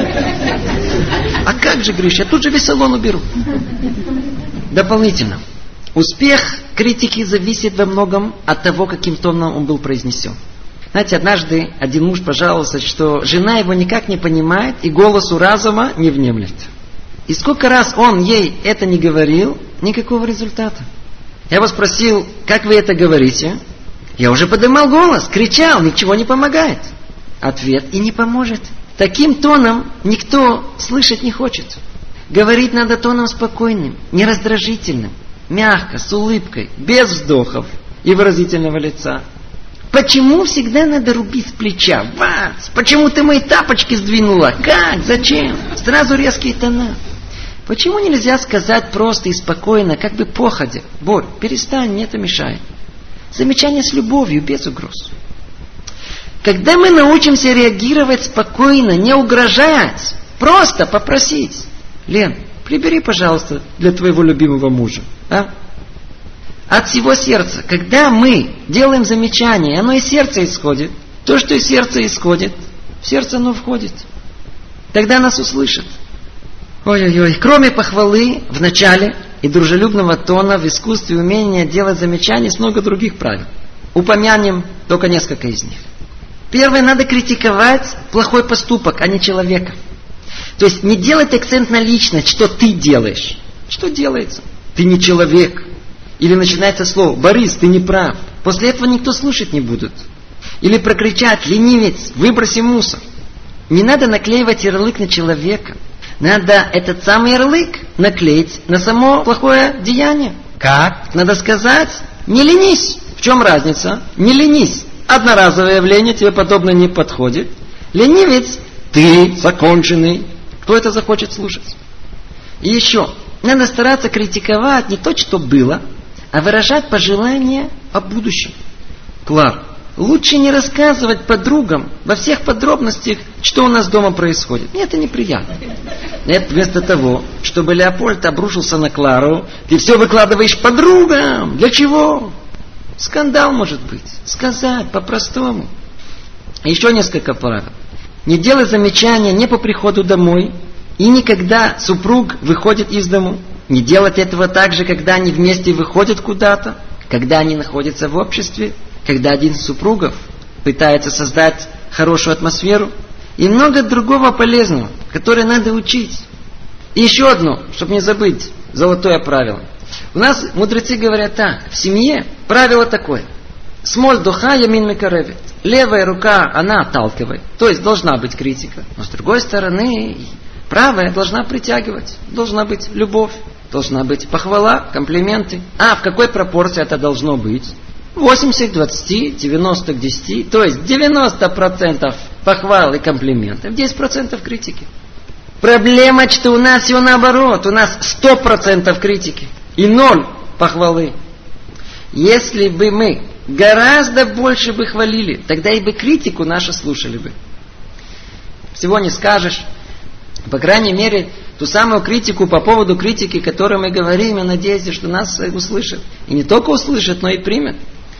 А как же, Гриша, я тут же весь салон уберу. Дополнительно. Успех критики зависит во многом от того, каким тоном он был произнесен. Знаете, однажды один муж пожаловался, что жена его никак не понимает и голосу разума не внемлет. И сколько раз он ей это не говорил, никакого результата. Я его спросил, как вы это говорите? Я уже поднимал голос, кричал, ничего не помогает. Ответ, и не поможет. Таким тоном никто слышать не хочет. Говорить надо тоном спокойным, нераздражительным, мягко, с улыбкой, без вздохов и выразительного лица. Почему всегда надо рубить с плеча? Вас! Почему ты мои тапочки сдвинула? Как? Зачем? Сразу резкие тона. Почему нельзя сказать просто и спокойно, как бы походя? Борь, перестань, мне это мешает. Замечание с любовью, без угроз. Когда мы научимся реагировать спокойно, не угрожать, просто попросить. Лен, прибери, пожалуйста, для твоего любимого мужа. От всего сердца. Когда мы делаем замечание, оно из сердца исходит. То, что из сердца исходит, в сердце оно входит. Тогда нас услышат. Ой-ой-ой. Кроме похвалы в начале и дружелюбного тона в искусстве умения делать замечания есть много других правил. Упомянем только несколько из них. Первое, надо критиковать плохой поступок, а не человека. То есть не делать акцент на личность, что ты делаешь. Что делается? Ты не человек. Или начинается слово «Борис, ты не прав». После этого никто слушать не будет. Или прокричать «Ленивец, выброси мусор». Не надо наклеивать ярлык на человека. Надо этот самый ярлык наклеить на само плохое деяние. Как? Надо сказать «Не ленись». В чем разница? Не ленись. Одноразовое явление, тебе подобное не подходит. Ленивец, ты законченный. Кто это захочет слушать? И еще, надо стараться критиковать не то, что было, а выражать пожелания о будущем. Клар, лучше не рассказывать подругам во всех подробностях, что у нас дома происходит. Мне это неприятно. Нет, вместо того, чтобы Леопольд обрушился на Клару, ты все выкладываешь подругам. Для чего? Скандал может быть. Сказать по-простому. Еще несколько правил. Не делай замечания не по приходу домой и не когда супруг выходит из дому. Не делать этого так же, когда они вместе выходят куда-то, когда они находятся в обществе, когда один из супругов пытается создать хорошую атмосферу и много другого полезного, которое надо учить. И еще одно, чтобы не забыть, золотое правило. У нас мудрецы говорят так, в семье правило такое. Смоль духа ямин мекаревит. Левая рука, она отталкивает. То есть должна быть критика. Но с другой стороны, правая должна притягивать. Должна быть любовь. Должна быть похвала, комплименты. А в какой пропорции это должно быть? 80 к 20, 90 к 10. То есть 90% похвал и комплиментов, 10% критики. Проблема, что у нас все наоборот. У нас 100% критики и 0 похвалы. Если бы мы гораздо больше бы хвалили, тогда и бы критику нашу слушали бы. Всего не скажешь. По крайней мере, ту самую критику по поводу критики, о которой мы говорим, я надеюсь, что нас услышат. И не только услышат, но и примут.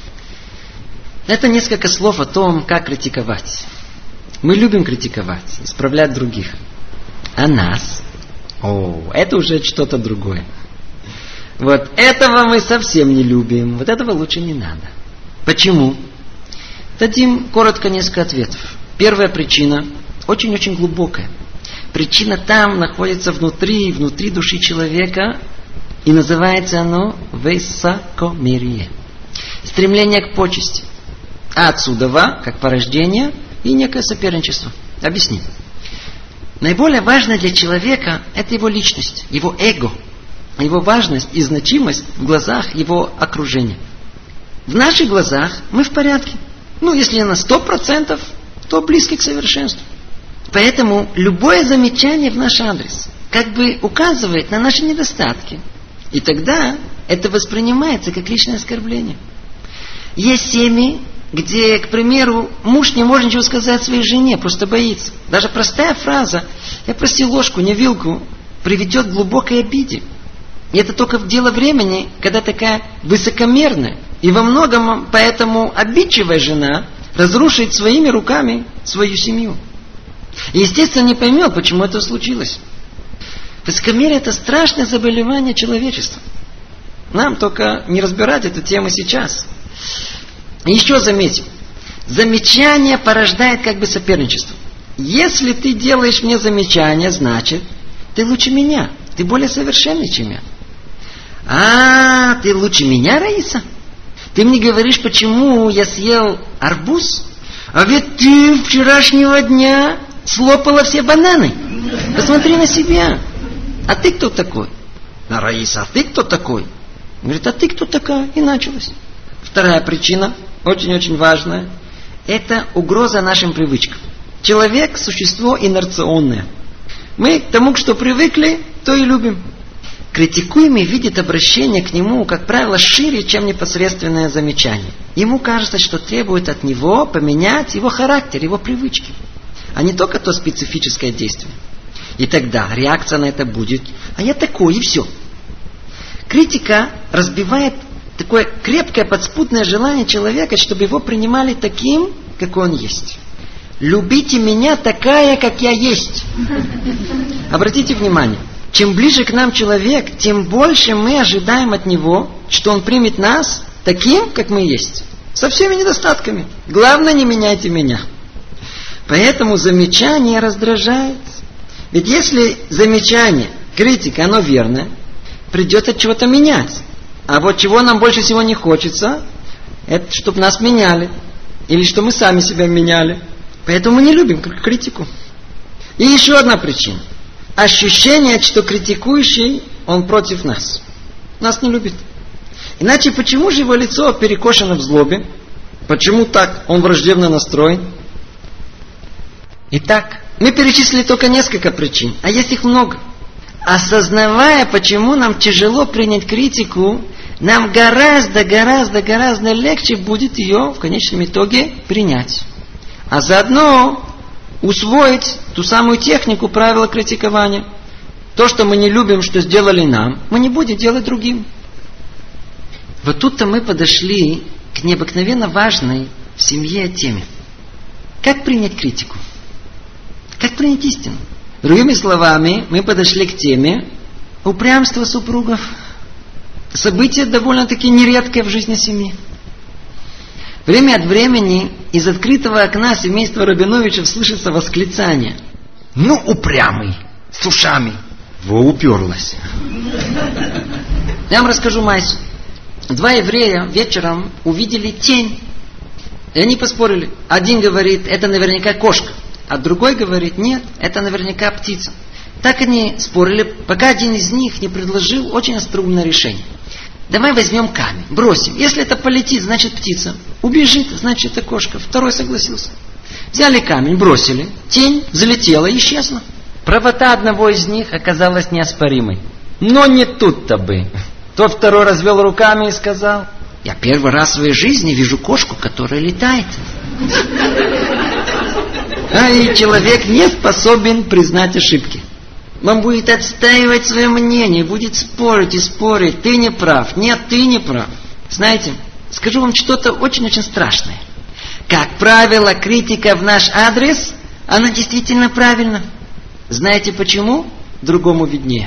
Это несколько слов о том, как критиковать. Мы любим критиковать, исправлять других. А нас? Это уже что-то другое. Вот этого мы совсем не любим. Вот этого лучше не надо. Почему? Дадим коротко несколько ответов. Первая причина очень-очень глубокая. Причина там находится внутри души человека, и называется оно высокомерие. Стремление к почести. А отсюда, как порождение, и некое соперничество. Объясним. Наиболее важное для человека – это его личность, его эго, его важность и значимость в глазах его окружения. В наших глазах мы в порядке. Если не на 100%, то близки к совершенству. Поэтому любое замечание в наш адрес как бы указывает на наши недостатки. И тогда это воспринимается как личное оскорбление. Есть семьи, где, к примеру, муж не может ничего сказать своей жене, просто боится. Даже простая фраза «я просил ложку, не вилку» приведет к глубокой обиде. И это только в дело времени, когда такая высокомерная и во многом поэтому обидчивая жена разрушит своими руками свою семью. И, естественно, не поймет, почему это случилось. Высокомерие – это страшное заболевание человечества. Нам только не разбирать эту тему сейчас. Еще заметим. Замечание порождает как бы соперничество. Если ты делаешь мне замечание, значит, ты лучше меня. Ты более совершенный, чем я. Ты лучше меня, Раиса? Ты мне говоришь, почему я съел арбуз? А ведь ты вчерашнего дня слопала все бананы. Посмотри на себя. А ты кто такой? Раиса, а ты кто такой? Говорит, а ты кто такая? И началось. Вторая причина, очень-очень важная, это угроза нашим привычкам. Человек – существо инерционное. Мы к тому, что привыкли, то и любим. Критикуемый видит обращение к нему, как правило, шире, чем непосредственное замечание. Ему кажется, что требует от него поменять его характер, его привычки, а не только то специфическое действие. И тогда реакция на это будет: а я такой, и все. Критика разбивает такое крепкое подспудное желание человека, чтобы его принимали таким, какой он есть. Любите меня такая, как я есть. Обратите внимание, чем ближе к нам человек, тем больше мы ожидаем от него, что он примет нас таким, как мы есть. Со всеми недостатками. Главное, не меняйте меня. Поэтому замечание раздражает. Ведь если замечание, критика, оно верное, придется чего-то менять. А вот чего нам больше всего не хочется, это чтобы нас меняли. Или что мы сами себя меняли. Поэтому мы не любим критику. И еще одна причина. Ощущение, что критикующий, он против нас. Нас не любит. Иначе почему же его лицо перекошено в злобе? Почему так? Он враждебно настроен. Итак, мы перечислили только несколько причин, а есть их много. Осознавая, почему нам тяжело принять критику, нам гораздо легче будет ее в конечном итоге принять. А заодно усвоить ту самую технику правила критикования. То, что мы не любим, что сделали нам, мы не будем делать другим. Вот тут-то мы подошли к необыкновенно важной в семье теме. Как принять критику? Как принять истину? Другими словами, мы подошли к теме упрямства супругов. Событие довольно-таки нередкое в жизни семьи. Время от времени из открытого окна семейства Рабиновичев слышится восклицание: «Ну, упрямый, с ушами!» Во, уперлась. Я вам расскажу майсу. Два еврея вечером увидели тень. И они поспорили. Один говорит, это наверняка кошка. А другой говорит, нет, это наверняка птица. Так они спорили, пока один из них не предложил очень остроумное решение. Давай возьмем камень, бросим. Если это полетит, значит птица. Убежит, значит это кошка. Второй согласился. Взяли камень, бросили. Тень взлетела и исчезла. Правота одного из них оказалась неоспоримой. Но не тут-то бы. Тот второй развел руками и сказал: я первый раз в своей жизни вижу кошку, которая летает. А и человек не способен признать ошибки. Он будет отстаивать свое мнение, будет спорить и спорить. Ты не прав, нет, ты не прав. Знаете, скажу вам что-то очень-очень страшное. Как правило, критика в наш адрес, она действительно правильна. Знаете почему? Другому виднее.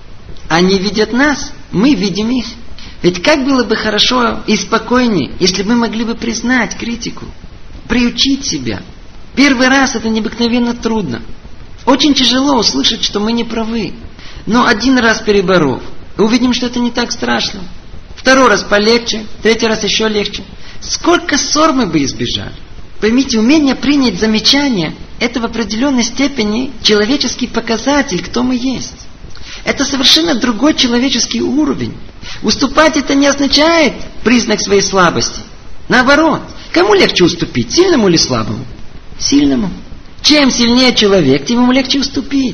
Они видят нас, мы видим их. Ведь как было бы хорошо и спокойнее, если бы мы могли бы признать критику, приучить себя. Первый раз это необыкновенно трудно. Очень тяжело услышать, что мы не правы. Но один раз переборов, увидим, что это не так страшно. Второй раз полегче, третий раз еще легче. Сколько ссор мы бы избежали. Поймите, умение принять замечание – это в определенной степени человеческий показатель, кто мы есть. Это совершенно другой человеческий уровень. Уступать это не означает признак своей слабости. Наоборот, кому легче уступить, сильному или слабому? Сильному. Чем сильнее человек, тем ему легче уступить.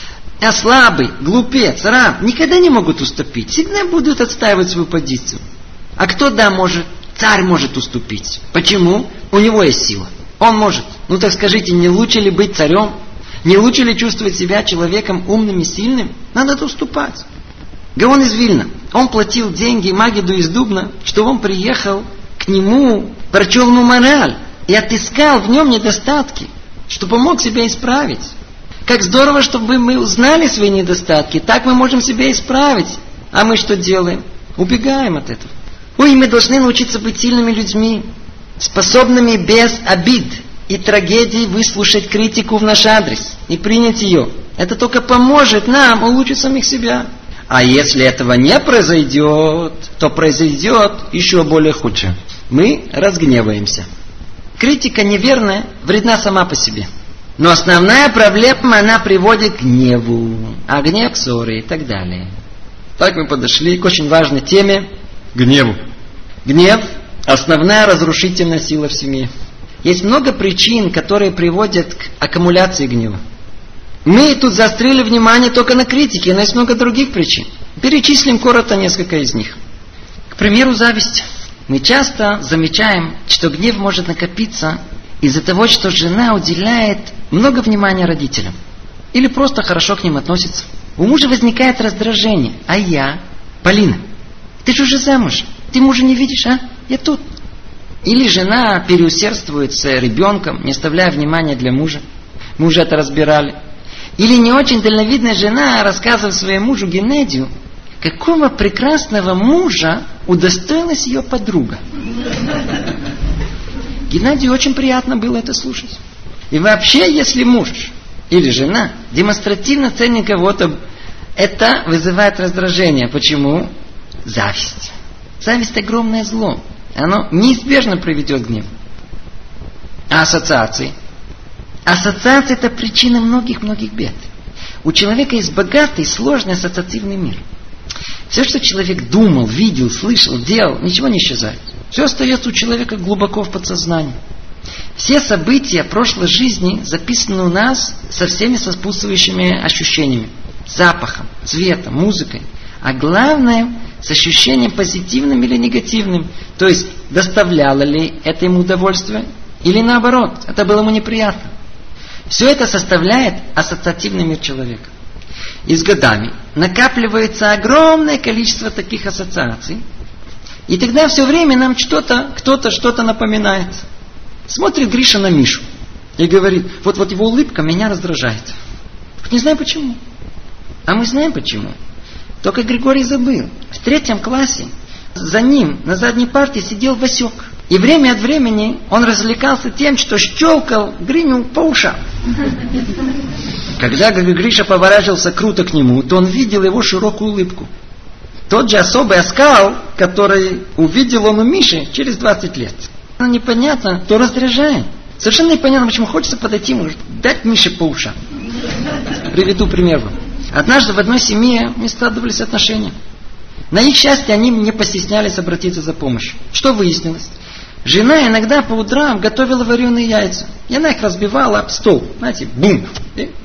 А слабый, глупец, раб никогда не могут уступить. Всегда будут отстаивать свою позицию. А кто может? Царь может уступить. Почему? У него есть сила. Он может. Ну так скажите, не лучше ли быть царем? Не лучше ли чувствовать себя человеком умным и сильным? Надо уступать. Гаон из Вильна, он платил деньги Магиду из Дубна, что он приехал к нему, прочел ему мораль и отыскал в нем недостатки, что помог себя исправить. Как здорово, чтобы мы узнали свои недостатки, так мы можем себя исправить. А мы что делаем? Убегаем от этого. Ой, мы должны научиться быть сильными людьми, способными без обид и трагедий выслушать критику в наш адрес и принять ее. Это только поможет нам улучшить самих себя. А если этого не произойдет, то произойдет еще более худшее. Мы разгневаемся. Критика неверная, вредна сама по себе. Но основная проблема, она приводит к гневу, а гнев к ссоре и так далее. Так мы подошли к очень важной теме – гневу. Гнев – основная разрушительная сила в семье. Есть много причин, которые приводят к аккумуляции гнева. Мы тут заострили внимание только на критике, но есть много других причин. Перечислим коротко несколько из них. К примеру, зависть. Мы часто замечаем, что гнев может накопиться из-за того, что жена уделяет много внимания родителям. Или просто хорошо к ним относится. У мужа возникает раздражение. А я? Полина, ты же уже замуж. Ты мужа не видишь, а? Я тут. Или жена переусердствует с ребенком, не оставляя внимания для мужа. Мы уже это разбирали. Или не очень дальновидная жена рассказывает своему мужу Геннадию, какого прекрасного мужа удостоилась ее подруга. Геннадию очень приятно было это слушать. И вообще, если муж или жена демонстративно ценит кого-то, это вызывает раздражение. Почему? Зависть. Зависть – огромное зло. Оно неизбежно приведет к гневу. А ассоциации? Ассоциация – это причина многих-многих бед. У человека есть богатый, сложный ассоциативный мир. Все, что человек думал, видел, слышал, делал, ничего не исчезает. Все остается у человека глубоко в подсознании. Все события прошлой жизни записаны у нас со всеми сопутствующими ощущениями. Запахом, цветом, музыкой. А главное, с ощущением позитивным или негативным. То есть, доставляло ли это ему удовольствие, или наоборот, это было ему неприятно. Все это составляет ассоциативный мир человека. И с годами накапливается огромное количество таких ассоциаций. И тогда все время нам кто-то что-то напоминает. Смотрит Гриша на Мишу и говорит, вот его улыбка меня раздражает. Не знаю почему. А мы знаем почему. Только Григорий забыл. В 3 классе за ним на задней парте сидел Васек. И время от времени он развлекался тем, что щелкал Гриню по ушам. Когда Гриша поворачивался круто к нему, то он видел его широкую улыбку. Тот же особый оскал, который увидел он у Миши через 20 лет. Непонятно, то раздражает. Совершенно непонятно, почему хочется подойти, может, дать Мише по ушам. Приведу пример вам. Однажды в одной семье не складывались отношения. На их счастье они не постеснялись обратиться за помощью. Что выяснилось? Жена иногда по утрам готовила вареные яйца. И она их разбивала об стол. Знаете, бум.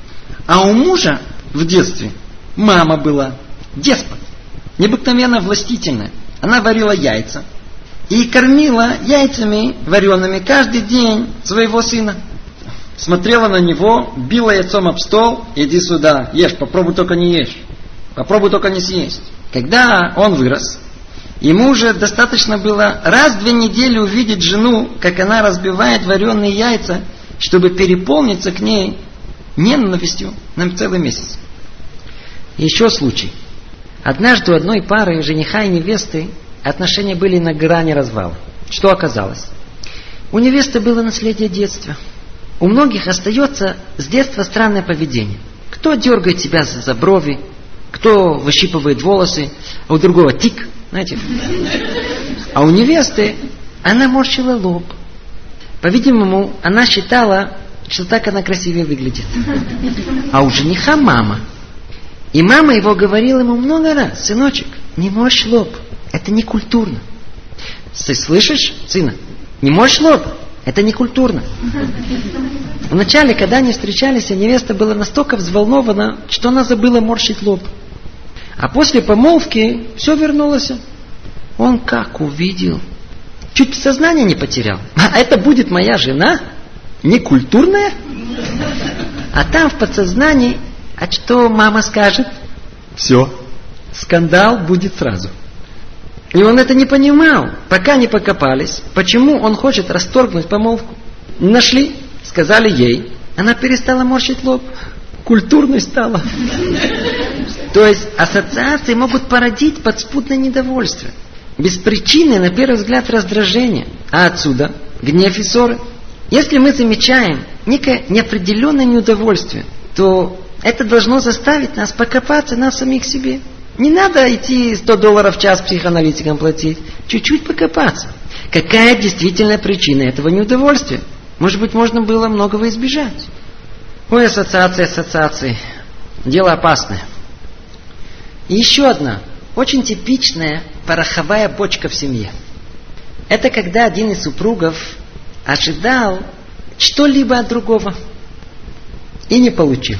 А у мужа в детстве мама была деспот, необыкновенно властительная. Она варила яйца и кормила яйцами вареными каждый день своего сына. Смотрела на него, била яйцом об стол: иди сюда, ешь, попробуй только не ешь, попробуй только не съесть. Когда он вырос, ему уже достаточно было раз в 2 недели увидеть жену, как она разбивает вареные яйца, чтобы переполниться к ней ненавистью на целый месяц. Еще случай. Однажды у одной пары, жениха и невесты, отношения были на грани развала. Что оказалось? У невесты было наследие детства. У многих остается с детства странное поведение. Кто дергает себя за брови, кто выщипывает волосы, а у другого тик, знаете. А у невесты она морщила лоб. По-видимому, она считала, что так она красивее выглядит. А у жениха мама. И мама его говорила ему много раз: сыночек, не морщ лоб, это не культурно. Ты слышишь, сына? Не морщ лоб, это не культурно. Вначале, когда они встречались, невеста была настолько взволнована, что она забыла морщить лоб. А после помолвки все вернулось. Он как увидел, чуть сознание не потерял. А это будет моя жена? Некультурная? А там в подсознании, а что мама скажет? Все. Скандал будет сразу. И он это не понимал, пока не покопались, почему он хочет расторгнуть помолвку. Нашли, сказали ей, она перестала морщить лоб, культурной стала. То есть ассоциации могут породить подспудное недовольство. Без причины, на первый взгляд, раздражение. А отсюда гнев и ссоры. Если мы замечаем некое неопределенное неудовольствие, то это должно заставить нас покопаться на самих себе. Не надо идти $100 в час психоаналитикам платить. Чуть-чуть покопаться. Какая действительно причина этого неудовольствия? Может быть, можно было многого избежать. Ой, ассоциации. Дело опасное. И еще одна, очень типичная пороховая бочка в семье. Это когда один из супругов ожидал что-либо от другого и не получил.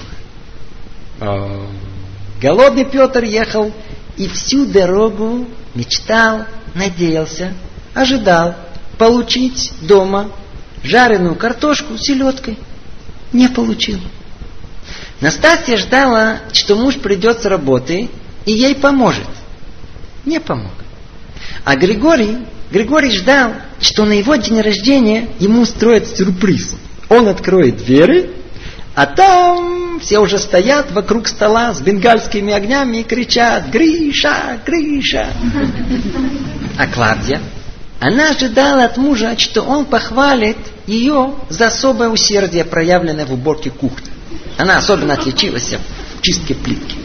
Голодный Петр ехал и всю дорогу мечтал, надеялся, ожидал получить дома жареную картошку с селедкой. Не получил. Настасья ждала, что муж придет с работы и ей поможет. Не помог. А Григорий ждал, что на его день рождения ему устроят сюрприз. Он откроет двери, а там все уже стоят вокруг стола с бенгальскими огнями и кричат: «Гриша, Гриша!» А Клавдия? Она ожидала от мужа, что он похвалит ее за особое усердие, проявленное в уборке кухни. Она особенно отличилась в чистке плитки.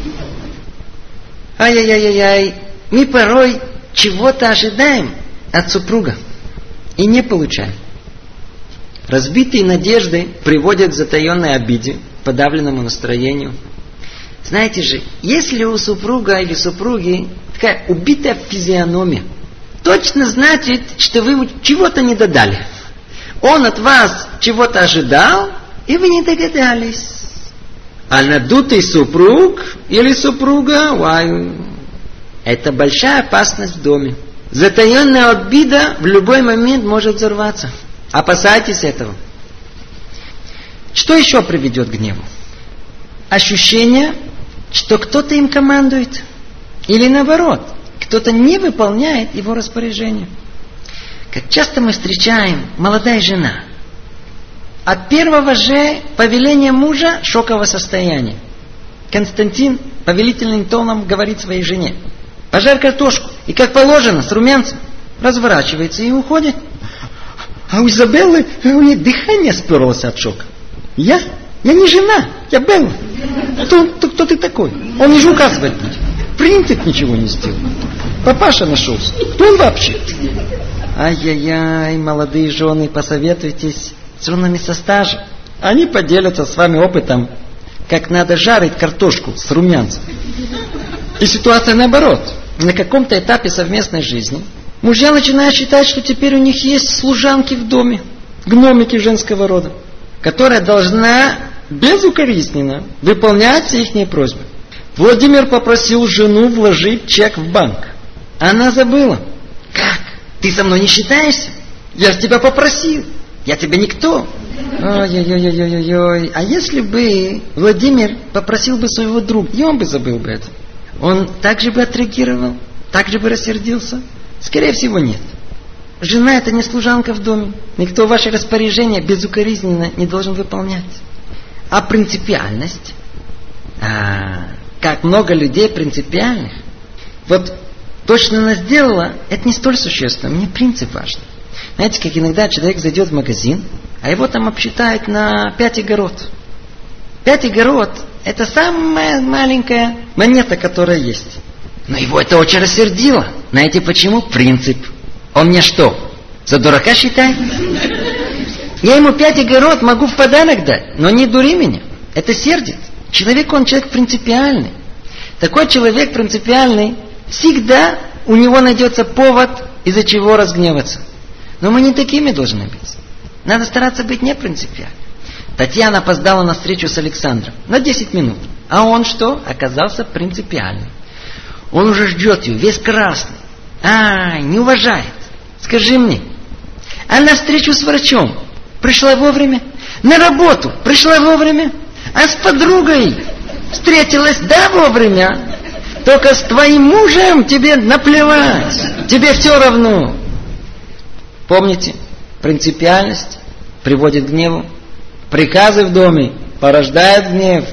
Ай-яй-яй-яй, мы порой чего-то ожидаем от супруга и не получаем. Разбитые надежды приводят к затаенной обиде, подавленному настроению. Знаете же, если у супруга или супруги такая убитая физиономия, точно значит, что вы чего-то не додали. Он от вас чего-то ожидал, и вы не догадались. А надутый супруг или супруга, это большая опасность в доме. Затаенная обида в любой момент может взорваться. Опасайтесь этого. Что еще приведет к гневу? Ощущение, что кто-то им командует. Или наоборот, кто-то не выполняет его распоряжение. Как часто мы встречаем молодая жена. От первого же повеления мужа шоковое состояние. Константин повелительным тоном говорит своей жене: «Пожарь картошку». И как положено, с румянцем, разворачивается и уходит. А у Изабеллы у нее дыхание сперлось от шока. Я не жена, я Белла. Кто ты такой? Он не указывать будет. Принцип ничего не сделал. Папаша нашелся. Кто он вообще? Ай-яй-яй, молодые жены, посоветуйтесь с женами со стажем. Они поделятся с вами опытом, как надо жарить картошку с румянцем. И ситуация наоборот. На каком-то этапе совместной жизни мужья начинают считать, что теперь у них есть служанки в доме, гномики женского рода, которая должна безукоризненно выполнять все их просьбы. Владимир попросил жену вложить чек в банк. Она забыла. Как? Ты со мной не считаешься? Я ж тебя попросил. Я тебе никто. Ой-ой-ой-ой-ой-ой. А если бы Владимир попросил бы своего друга, и он бы забыл бы это? Он так же бы отреагировал? Так же бы рассердился? Скорее всего, нет. Жена — это не служанка в доме. Никто ваши распоряжения безукоризненно не должен выполнять. А принципиальность? Как много людей принципиальных. Вот то, что она сделала, это не столь существенно. Мне принцип важен. Знаете, как иногда человек зайдет в магазин, а его там обсчитают на 5 огород. 5 огород — это самая маленькая монета, которая есть. Но его это очень рассердило. Знаете почему? Принцип. Он мне что, за дурака считает? Я ему 5 огород могу в подарок дать, но не дури меня. Это сердит. Человек, он человек принципиальный. Такой человек принципиальный, всегда у него найдется повод, из-за чего разгневаться. Но мы не такими должны быть. Надо стараться быть не принципиальным. Татьяна опоздала на встречу с Александром на 10 минут. А он что? Оказался принципиальным. Он уже ждет ее, весь красный. Не уважает. Скажи мне, а на встречу с врачом пришла вовремя? На работу пришла вовремя? А с подругой встретилась, да, вовремя? Только с твоим мужем тебе наплевать. Тебе все равно. Помните, принципиальность приводит к гневу. Приказы в доме порождают гнев.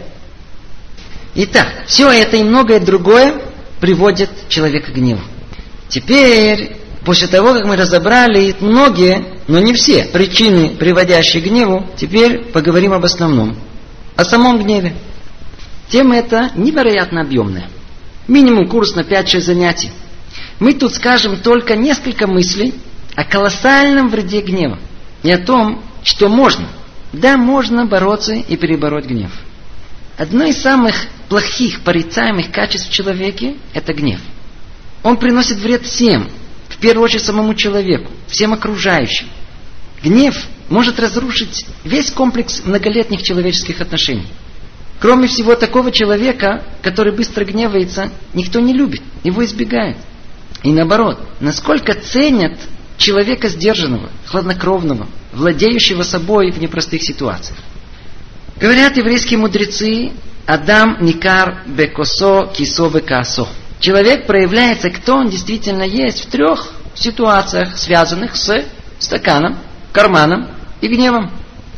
Итак, все это и многое другое приводит человека к гневу. Теперь, после того, как мы разобрали многие, но не все причины, приводящие к гневу, теперь поговорим об основном. О самом гневе. Тема эта невероятно объемная. Минимум курс на 5-6 занятий. Мы тут скажем только несколько мыслей о колоссальном вреде гнева. И о том, что можно. Да, можно бороться и перебороть гнев. Одно из самых плохих, порицаемых качеств в человеке – это гнев. Он приносит вред всем, в первую очередь самому человеку, всем окружающим. Гнев может разрушить весь комплекс многолетних человеческих отношений. Кроме всего, такого человека, который быстро гневается, никто не любит, его избегают. И наоборот, насколько ценят человека сдержанного, хладнокровного, владеющего собой в непростых ситуациях. Говорят еврейские мудрецы: «Адам никар бекосо кисо бекасо». Человек проявляется, кто он действительно есть, в 3 ситуациях, связанных с стаканом, карманом и гневом.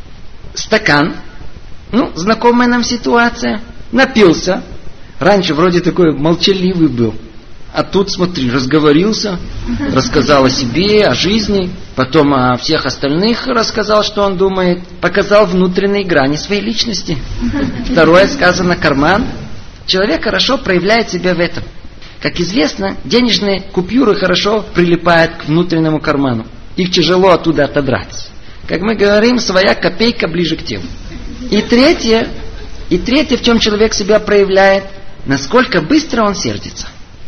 Стакан, знакомая нам ситуация. Напился. Раньше вроде такой молчаливый был. А тут, смотри, разговорился, рассказал о себе, о жизни, потом о всех остальных рассказал, что он думает, показал внутренние грани своей личности. Второе, сказано, карман. Человек хорошо проявляет себя в этом. Как известно, денежные купюры хорошо прилипают к внутреннему карману. Их тяжело оттуда отодрать. Как мы говорим, своя копейка ближе к телу. И третье, в чем человек себя проявляет, насколько быстро он сердится.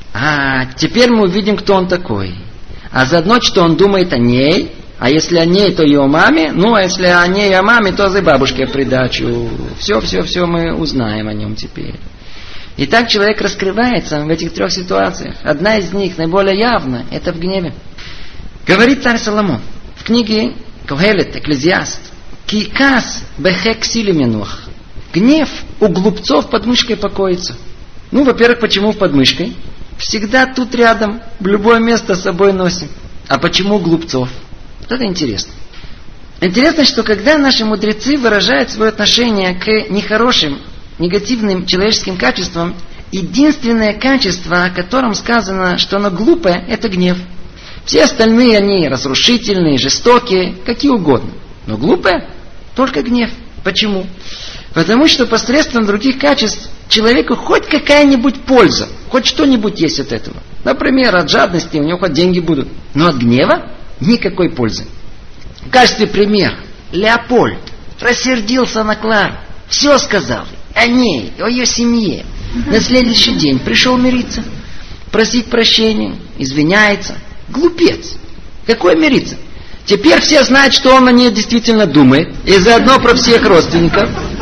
Теперь мы увидим, кто он такой. А заодно, что он думает о ней. А если о ней, то и о маме. А если о ней и о маме, то за бабушке в придачу. Все мы узнаем о нем теперь. Итак, человек раскрывается в этих 3 ситуациях. Одна из них, наиболее явна, это в гневе. Говорит царь Соломон в книге Когелет, Экклезиаст: «Кикас бехек силименуах». Гнев у глупцов под мышкой покоится. Во-первых, почему в подмышкой? Всегда тут рядом, в любое место с собой носим. А почему глупцов? Вот это интересно. Интересно, что когда наши мудрецы выражают свое отношение к нехорошим, негативным человеческим качествам, единственное качество, о котором сказано, что оно глупое, это гнев. Все остальные, они разрушительные, жестокие, какие угодно. Но глупое только гнев. Почему? Потому что посредством других качеств человеку хоть какая-нибудь польза, хоть что-нибудь есть от этого. Например, от жадности у него хоть деньги будут. Но от гнева никакой пользы. В качестве примера, Леопольд рассердился на Клару. Все сказал о ней, о ее семье. На следующий день пришел мириться, просить прощения, извиняется. Глупец. Какой мириться? Теперь все знают, что он о ней действительно думает. И заодно про всех родственников.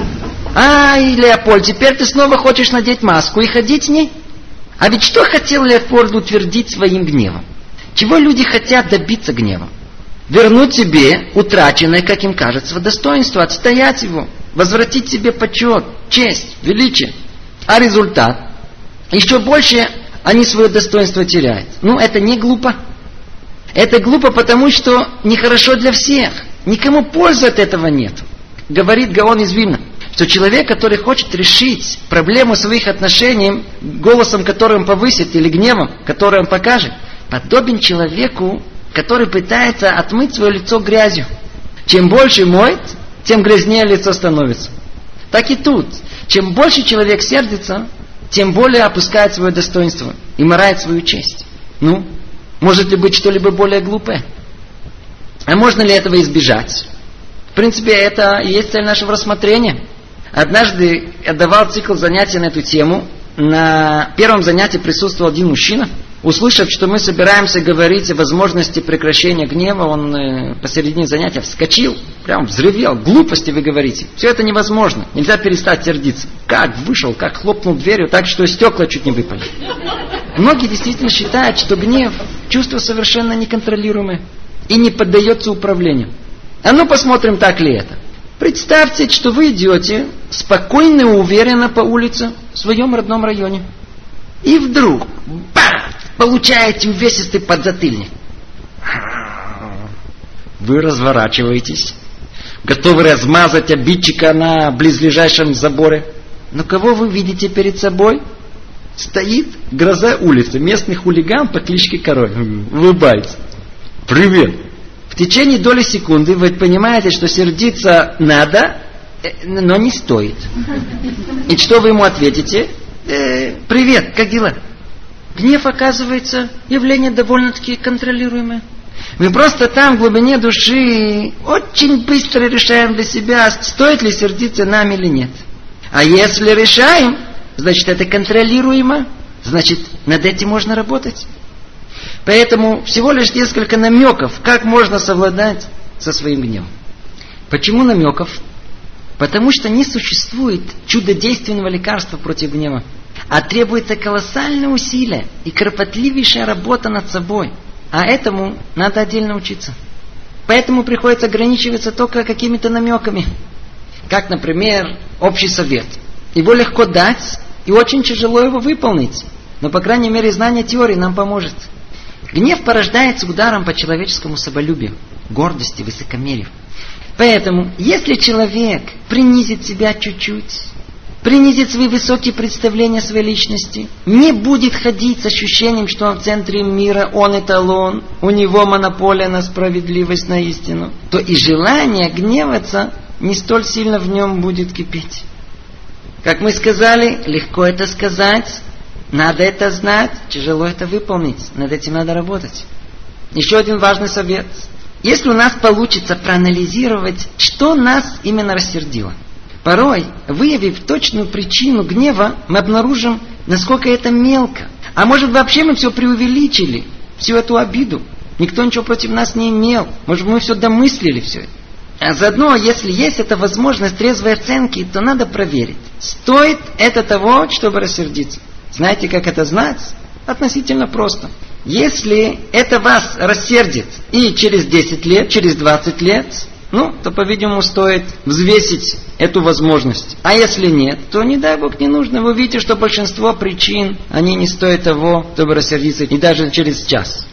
Ай, Леопольд, теперь ты снова хочешь надеть маску и ходить в ней? А ведь что хотел Леопольд утвердить своим гневом? Чего люди хотят добиться гневом? Вернуть себе утраченное, как им кажется, достоинство, отстоять его, возвратить себе почет, честь, величие. А результат? Еще больше они свое достоинство теряют. Это не глупо. Это глупо, потому что нехорошо для всех. Никому пользы от этого нет. Говорит Гаон из Вильна, что человек, который хочет решить проблему своих отношений голосом, который он повысит, или гневом, который он покажет, подобен человеку, который пытается отмыть свое лицо грязью. Чем больше моет, тем грязнее лицо становится. Так и тут. Чем больше человек сердится, тем более опускает свое достоинство и морает свою честь. Может ли быть что-либо более глупое? А можно ли этого избежать? В принципе, это и есть цель нашего рассмотрения. Однажды я давал цикл занятий на эту тему. На первом занятии присутствовал один мужчина. Услышав, что мы собираемся говорить о возможности прекращения гнева, он посередине занятия вскочил, прям взревел. Глупости вы говорите. Все это невозможно. Нельзя перестать сердиться. Как вышел, как хлопнул дверью, так что стекла чуть не выпали. Многие действительно считают, что гнев – чувство совершенно неконтролируемое и не поддается управлению. Посмотрим, так ли это. Представьте, что вы идете спокойно и уверенно по улице в своем родном районе. И вдруг, получаете увесистый подзатыльник. Вы разворачиваетесь, готовы размазать обидчика на близлежащем заборе. Но кого вы видите перед собой? Стоит гроза улицы, местный хулиган по кличке Король. Улыбается. Привет. В течение доли секунды вы понимаете, что сердиться надо, но не стоит. И что вы ему ответите? Привет, как дела? Гнев, оказывается, явление довольно-таки контролируемое. Мы просто там, в глубине души, очень быстро решаем для себя, стоит ли сердиться нам или нет. А если решаем, значит, это контролируемо, значит, над этим можно работать. Поэтому всего лишь несколько намеков, как можно совладать со своим гневом. Почему намеков? Потому что не существует чудодейственного лекарства против гнева, а требуется колоссальное усилие и кропотливейшая работа над собой. А этому надо отдельно учиться. Поэтому приходится ограничиваться только какими-то намеками. Как, например, общий совет. Его легко дать и очень тяжело его выполнить. Но, по крайней мере, знание теории нам поможет. Гнев порождается ударом по человеческому самолюбию, гордости, высокомерию. Поэтому, если человек принизит себя чуть-чуть, принизит свои высокие представления о своей личности, не будет ходить с ощущением, что он в центре мира, он эталон, у него монополия на справедливость, на истину, то и желание гневаться не столь сильно в нем будет кипеть. Как мы сказали, легко это сказать, надо это знать, тяжело это выполнить, над этим надо работать. Еще один важный совет. Если у нас получится проанализировать, что нас именно рассердило, порой, выявив точную причину гнева, мы обнаружим, насколько это мелко. А может, вообще мы все преувеличили, всю эту обиду. Никто ничего против нас не имел. Может, мы все домыслили все это. А заодно, если есть эта возможность трезвой оценки, то надо проверить, стоит это того, чтобы рассердиться. Знаете, как это знать? Относительно просто. Если это вас рассердит и через 10 лет, через 20 лет, то, по-видимому, стоит взвесить эту возможность. А если нет, то, не дай Бог, не нужно. Вы видите, что большинство причин, они не стоят того, чтобы рассердиться и даже через час.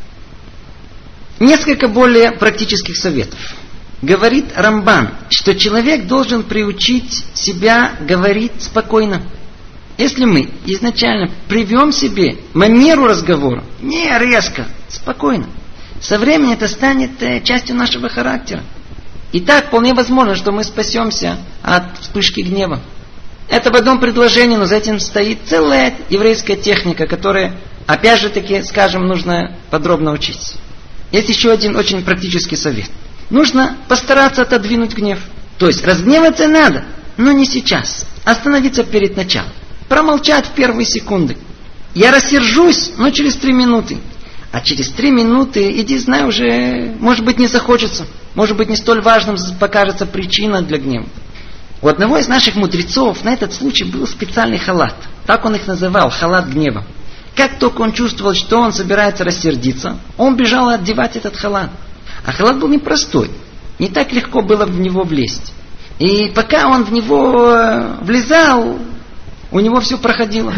Несколько более практических советов. Говорит Рамбан, что человек должен приучить себя говорить спокойно. Если мы изначально привьем себе манеру разговора, не резко, спокойно, со временем это станет частью нашего характера. И так вполне возможно, что мы спасемся от вспышки гнева. Это в одном предложении, но за этим стоит целая еврейская техника, которая, опять же таки, скажем, нужно подробно учить. Есть еще один очень практический совет. Нужно постараться отодвинуть гнев. То есть разгневаться надо, но не сейчас. Остановиться перед началом. Промолчать в первые секунды. Я рассержусь, но через 3 минуты. А через 3 минуты, иди знай, уже, может быть, не захочется. Может быть, не столь важным покажется причина для гнева. У одного из наших мудрецов на этот случай был специальный халат. Так он их называл, халат гнева. Как только он чувствовал, что он собирается рассердиться, он бежал одевать этот халат. А халат был непростой. Не так легко было в него влезть. И пока он в него влезал, у него все проходило.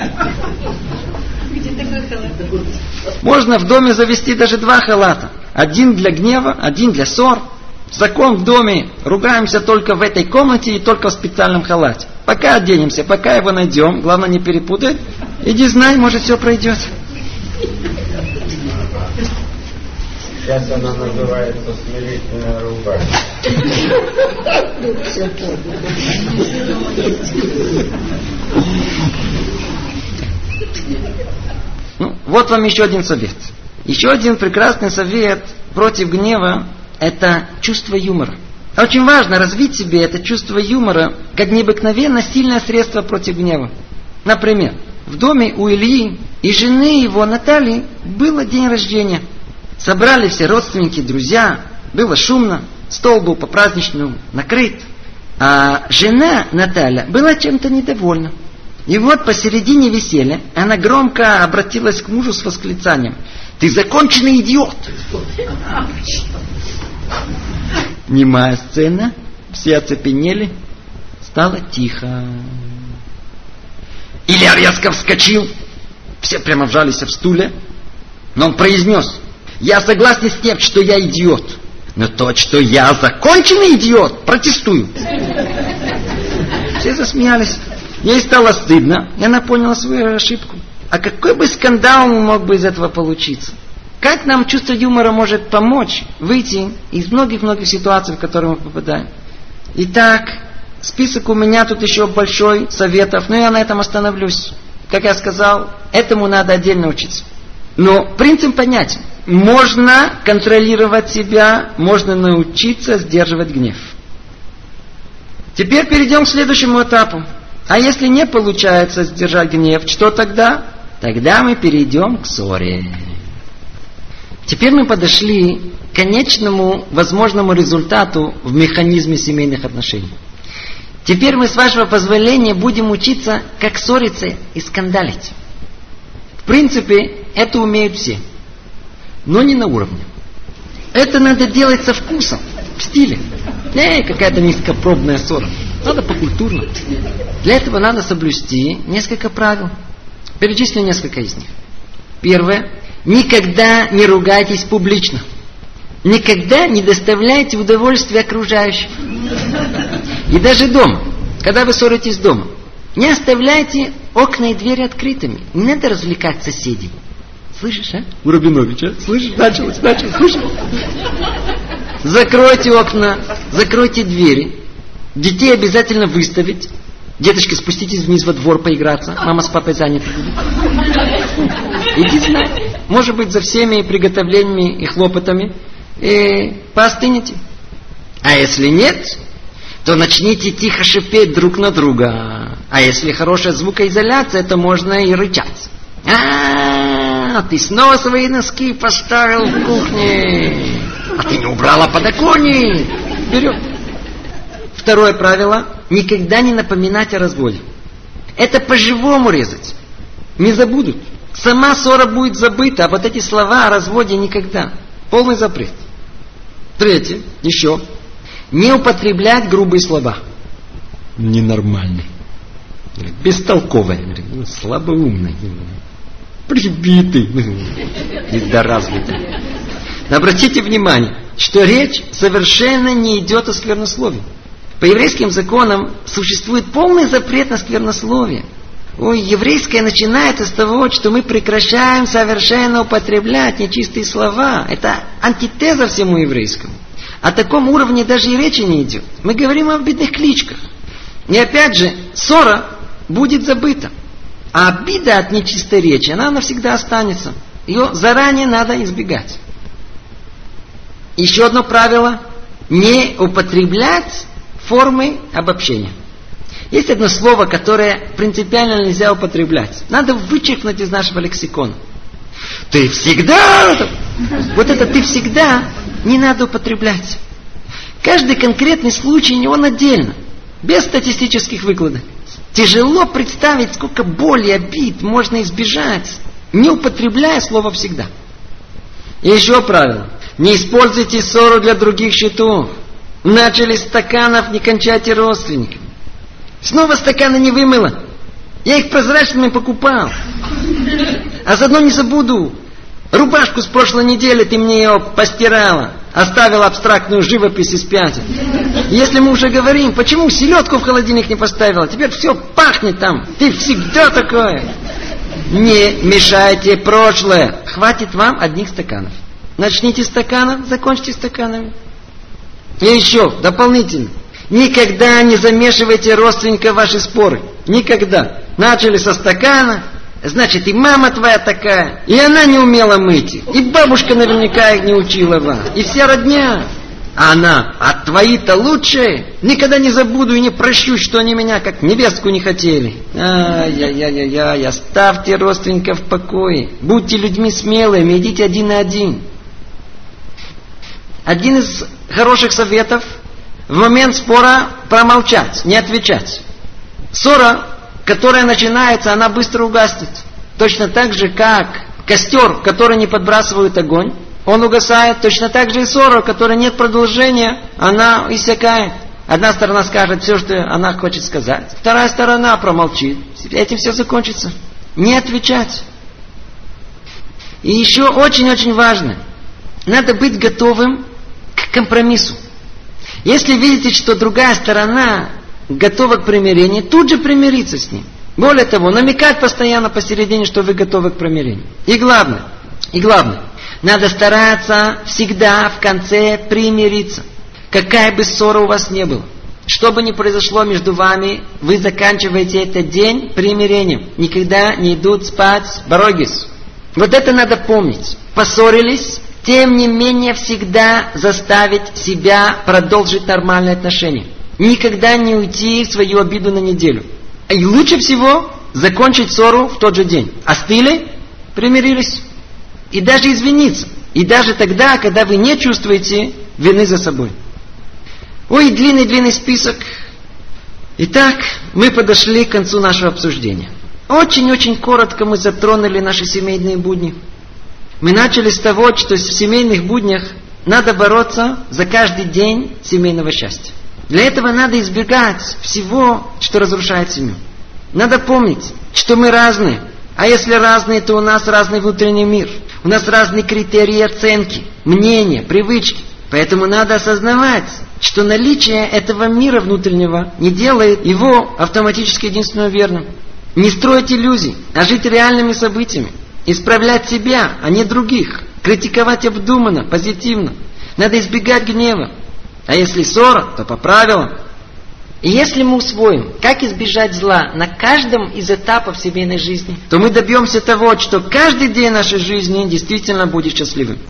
Можно в доме завести даже 2 халата. Один для гнева, один для ссор. Закон в доме: ругаемся только в этой комнате и только в специальном халате. Пока оденемся, пока его найдем, главное не перепутай. Иди знай, может все пройдет. Сейчас она называется смирительная рубашка. Вот вам еще один совет. Еще один прекрасный совет против гнева – это чувство юмора. Очень важно развить в себе это чувство юмора как необыкновенно сильное средство против гнева. Например, в доме у Ильи и жены его Натальи было день рождения. Собрали все родственники, друзья, было шумно, стол был по-праздничному накрыт. А жена Наталья была чем-то недовольна. И вот посередине веселья она громко обратилась к мужу с восклицанием: «Ты законченный идиот!» Немая сцена, все оцепенели, стало тихо. Илья резко вскочил, все прямо вжались в стуле, но он произнес: «Я согласен с тем, что я идиот, но то, что я законченный идиот, протестую». Все засмеялись. Ей стало стыдно, и она поняла свою ошибку. А какой бы скандал мог бы из этого получиться? Как нам чувство юмора может помочь выйти из многих-многих ситуаций, в которые мы попадаем? Итак, список у меня тут еще большой советов, но я на этом остановлюсь. Как я сказал, этому надо отдельно учиться. Но принцип понятен. Можно контролировать себя, можно научиться сдерживать гнев. Теперь перейдем к следующему этапу. А если не получается сдержать гнев, что тогда? Тогда мы перейдем к ссоре. Теперь мы подошли к конечному возможному результату в механизме семейных отношений. Теперь мы, с вашего позволения, будем учиться, как ссориться и скандалить. В принципе, это умеют все, но не на уровне. Это надо делать со вкусом, в стиле. Какая-то низкопробная ссора. Надо покультурно. Для этого надо соблюсти несколько правил. Перечислю несколько из них. Первое. Никогда не ругайтесь публично. Никогда не доставляйте удовольствия окружающим. И даже дома. Когда вы ссоритесь дома, не оставляйте окна и двери открытыми. Не надо развлекать соседей. Слышишь, а? У Рабиновича. Слышишь? Началось. Слышишь? Закройте окна, закройте двери. Детей обязательно выставить. Деточки, спуститесь вниз во двор поиграться. Мама с папой заняты будут. Иди знай. Может быть, за всеми приготовлениями и хлопотами поостынете. А если нет, то начните тихо шипеть друг на друга. А если хорошая звукоизоляция, то можно и рычать. Ты снова свои носки поставил в кухне. А ты не убрала подоконник. Вперед. Второе правило. Никогда не напоминать о разводе. Это по-живому резать. Не забудут. Сама ссора будет забыта, а вот эти слова о разводе никогда. Полный запрет. Третье. Еще. Не употреблять грубые слова. Ненормальный. Бестолковый. Слабоумный. Прибитый. Недоразвитый. Но обратите внимание, что речь совершенно не идет о сквернословии. По еврейским законам существует полный запрет на сквернословие. Еврейское начинается с того, что мы прекращаем совершенно употреблять нечистые слова. Это антитеза всему еврейскому. О таком уровне даже и речи не идет. Мы говорим о обидных кличках. И опять же, ссора будет забыта. А обида от нечистой речи, она навсегда останется. Ее заранее надо избегать. Еще одно правило. Не употреблять формы обобщения. Есть одно слово, которое принципиально нельзя употреблять. Надо вычеркнуть из нашего лексикона. Ты всегда... Вот это «ты всегда» не надо употреблять. Каждый конкретный случай, он отдельно. Без статистических выкладок. Тяжело представить, сколько боли и обид можно избежать, не употребляя слово «всегда». И еще правило. Не используйте ссору для других счетов. Начали с стаканов, не кончайте родственниками. Снова стаканы не вымыла. Я их прозрачными покупал. А заодно не забуду. Рубашку с прошлой недели ты мне ее постирала. Оставила абстрактную живопись из пятен. Если мы уже говорим, почему селедку в холодильник не поставила? Теперь все пахнет там. Ты всегда такая. Не мешайте прошлое. Хватит вам одних стаканов. Начните с стаканов, закончите стаканами. И еще, дополнительно. Никогда не замешивайте родственников в ваши споры. Никогда. Начали со стакана, значит и мама твоя такая, и она не умела мыть их, и бабушка наверняка их не учила вас, и вся родня. А она, а твои-то лучшие, никогда не забуду и не прощу, что они меня как невестку не хотели. Ай-яй-яй-яй, оставьте родственников в покое, будьте людьми смелыми, идите один на один. Один из хороших советов в момент спора промолчать, не отвечать. Ссора, которая начинается, она быстро угаснет. Точно так же, как костер, который не подбрасывают огонь, он угасает. Точно так же и ссора, у которой нет продолжения, она иссякает. Одна сторона скажет все, что она хочет сказать. Вторая сторона промолчит. Этим все закончится. Не отвечать. И еще очень-очень важно. Надо быть готовым к компромиссу. Если видите, что другая сторона готова к примирению, тут же примириться с ним. Более того, намекать постоянно посередине, что вы готовы к примирению. И главное, надо стараться всегда в конце примириться. Какая бы ссора у вас ни была, что бы ни произошло между вами, вы заканчиваете этот день примирением. Никогда не идут спать барогис. Вот это надо помнить. Поссорились, тем не менее всегда заставить себя продолжить нормальные отношения. Никогда не уйти в свою обиду на неделю. И лучше всего закончить ссору в тот же день. Остыли, примирились. И даже извиниться. И даже тогда, когда вы не чувствуете вины за собой. Ой, длинный список. Итак, мы подошли к концу нашего обсуждения. Очень-очень коротко мы затронули наши семейные будни. Мы начали с того, что в семейных буднях надо бороться за каждый день семейного счастья. Для этого надо избегать всего, что разрушает семью. Надо помнить, что мы разные. А если разные, то у нас разный внутренний мир. У нас разные критерии оценки, мнения, привычки. Поэтому надо осознавать, что наличие этого мира внутреннего не делает его автоматически единственно верным. Не строить иллюзий, а жить реальными событиями. Исправлять себя, а не других. Критиковать обдуманно, позитивно. Надо избегать гнева. А если ссора, то по правилам. И если мы усвоим, как избежать зла на каждом из этапов семейной жизни, то мы добьемся того, что каждый день нашей жизни действительно будет счастливым.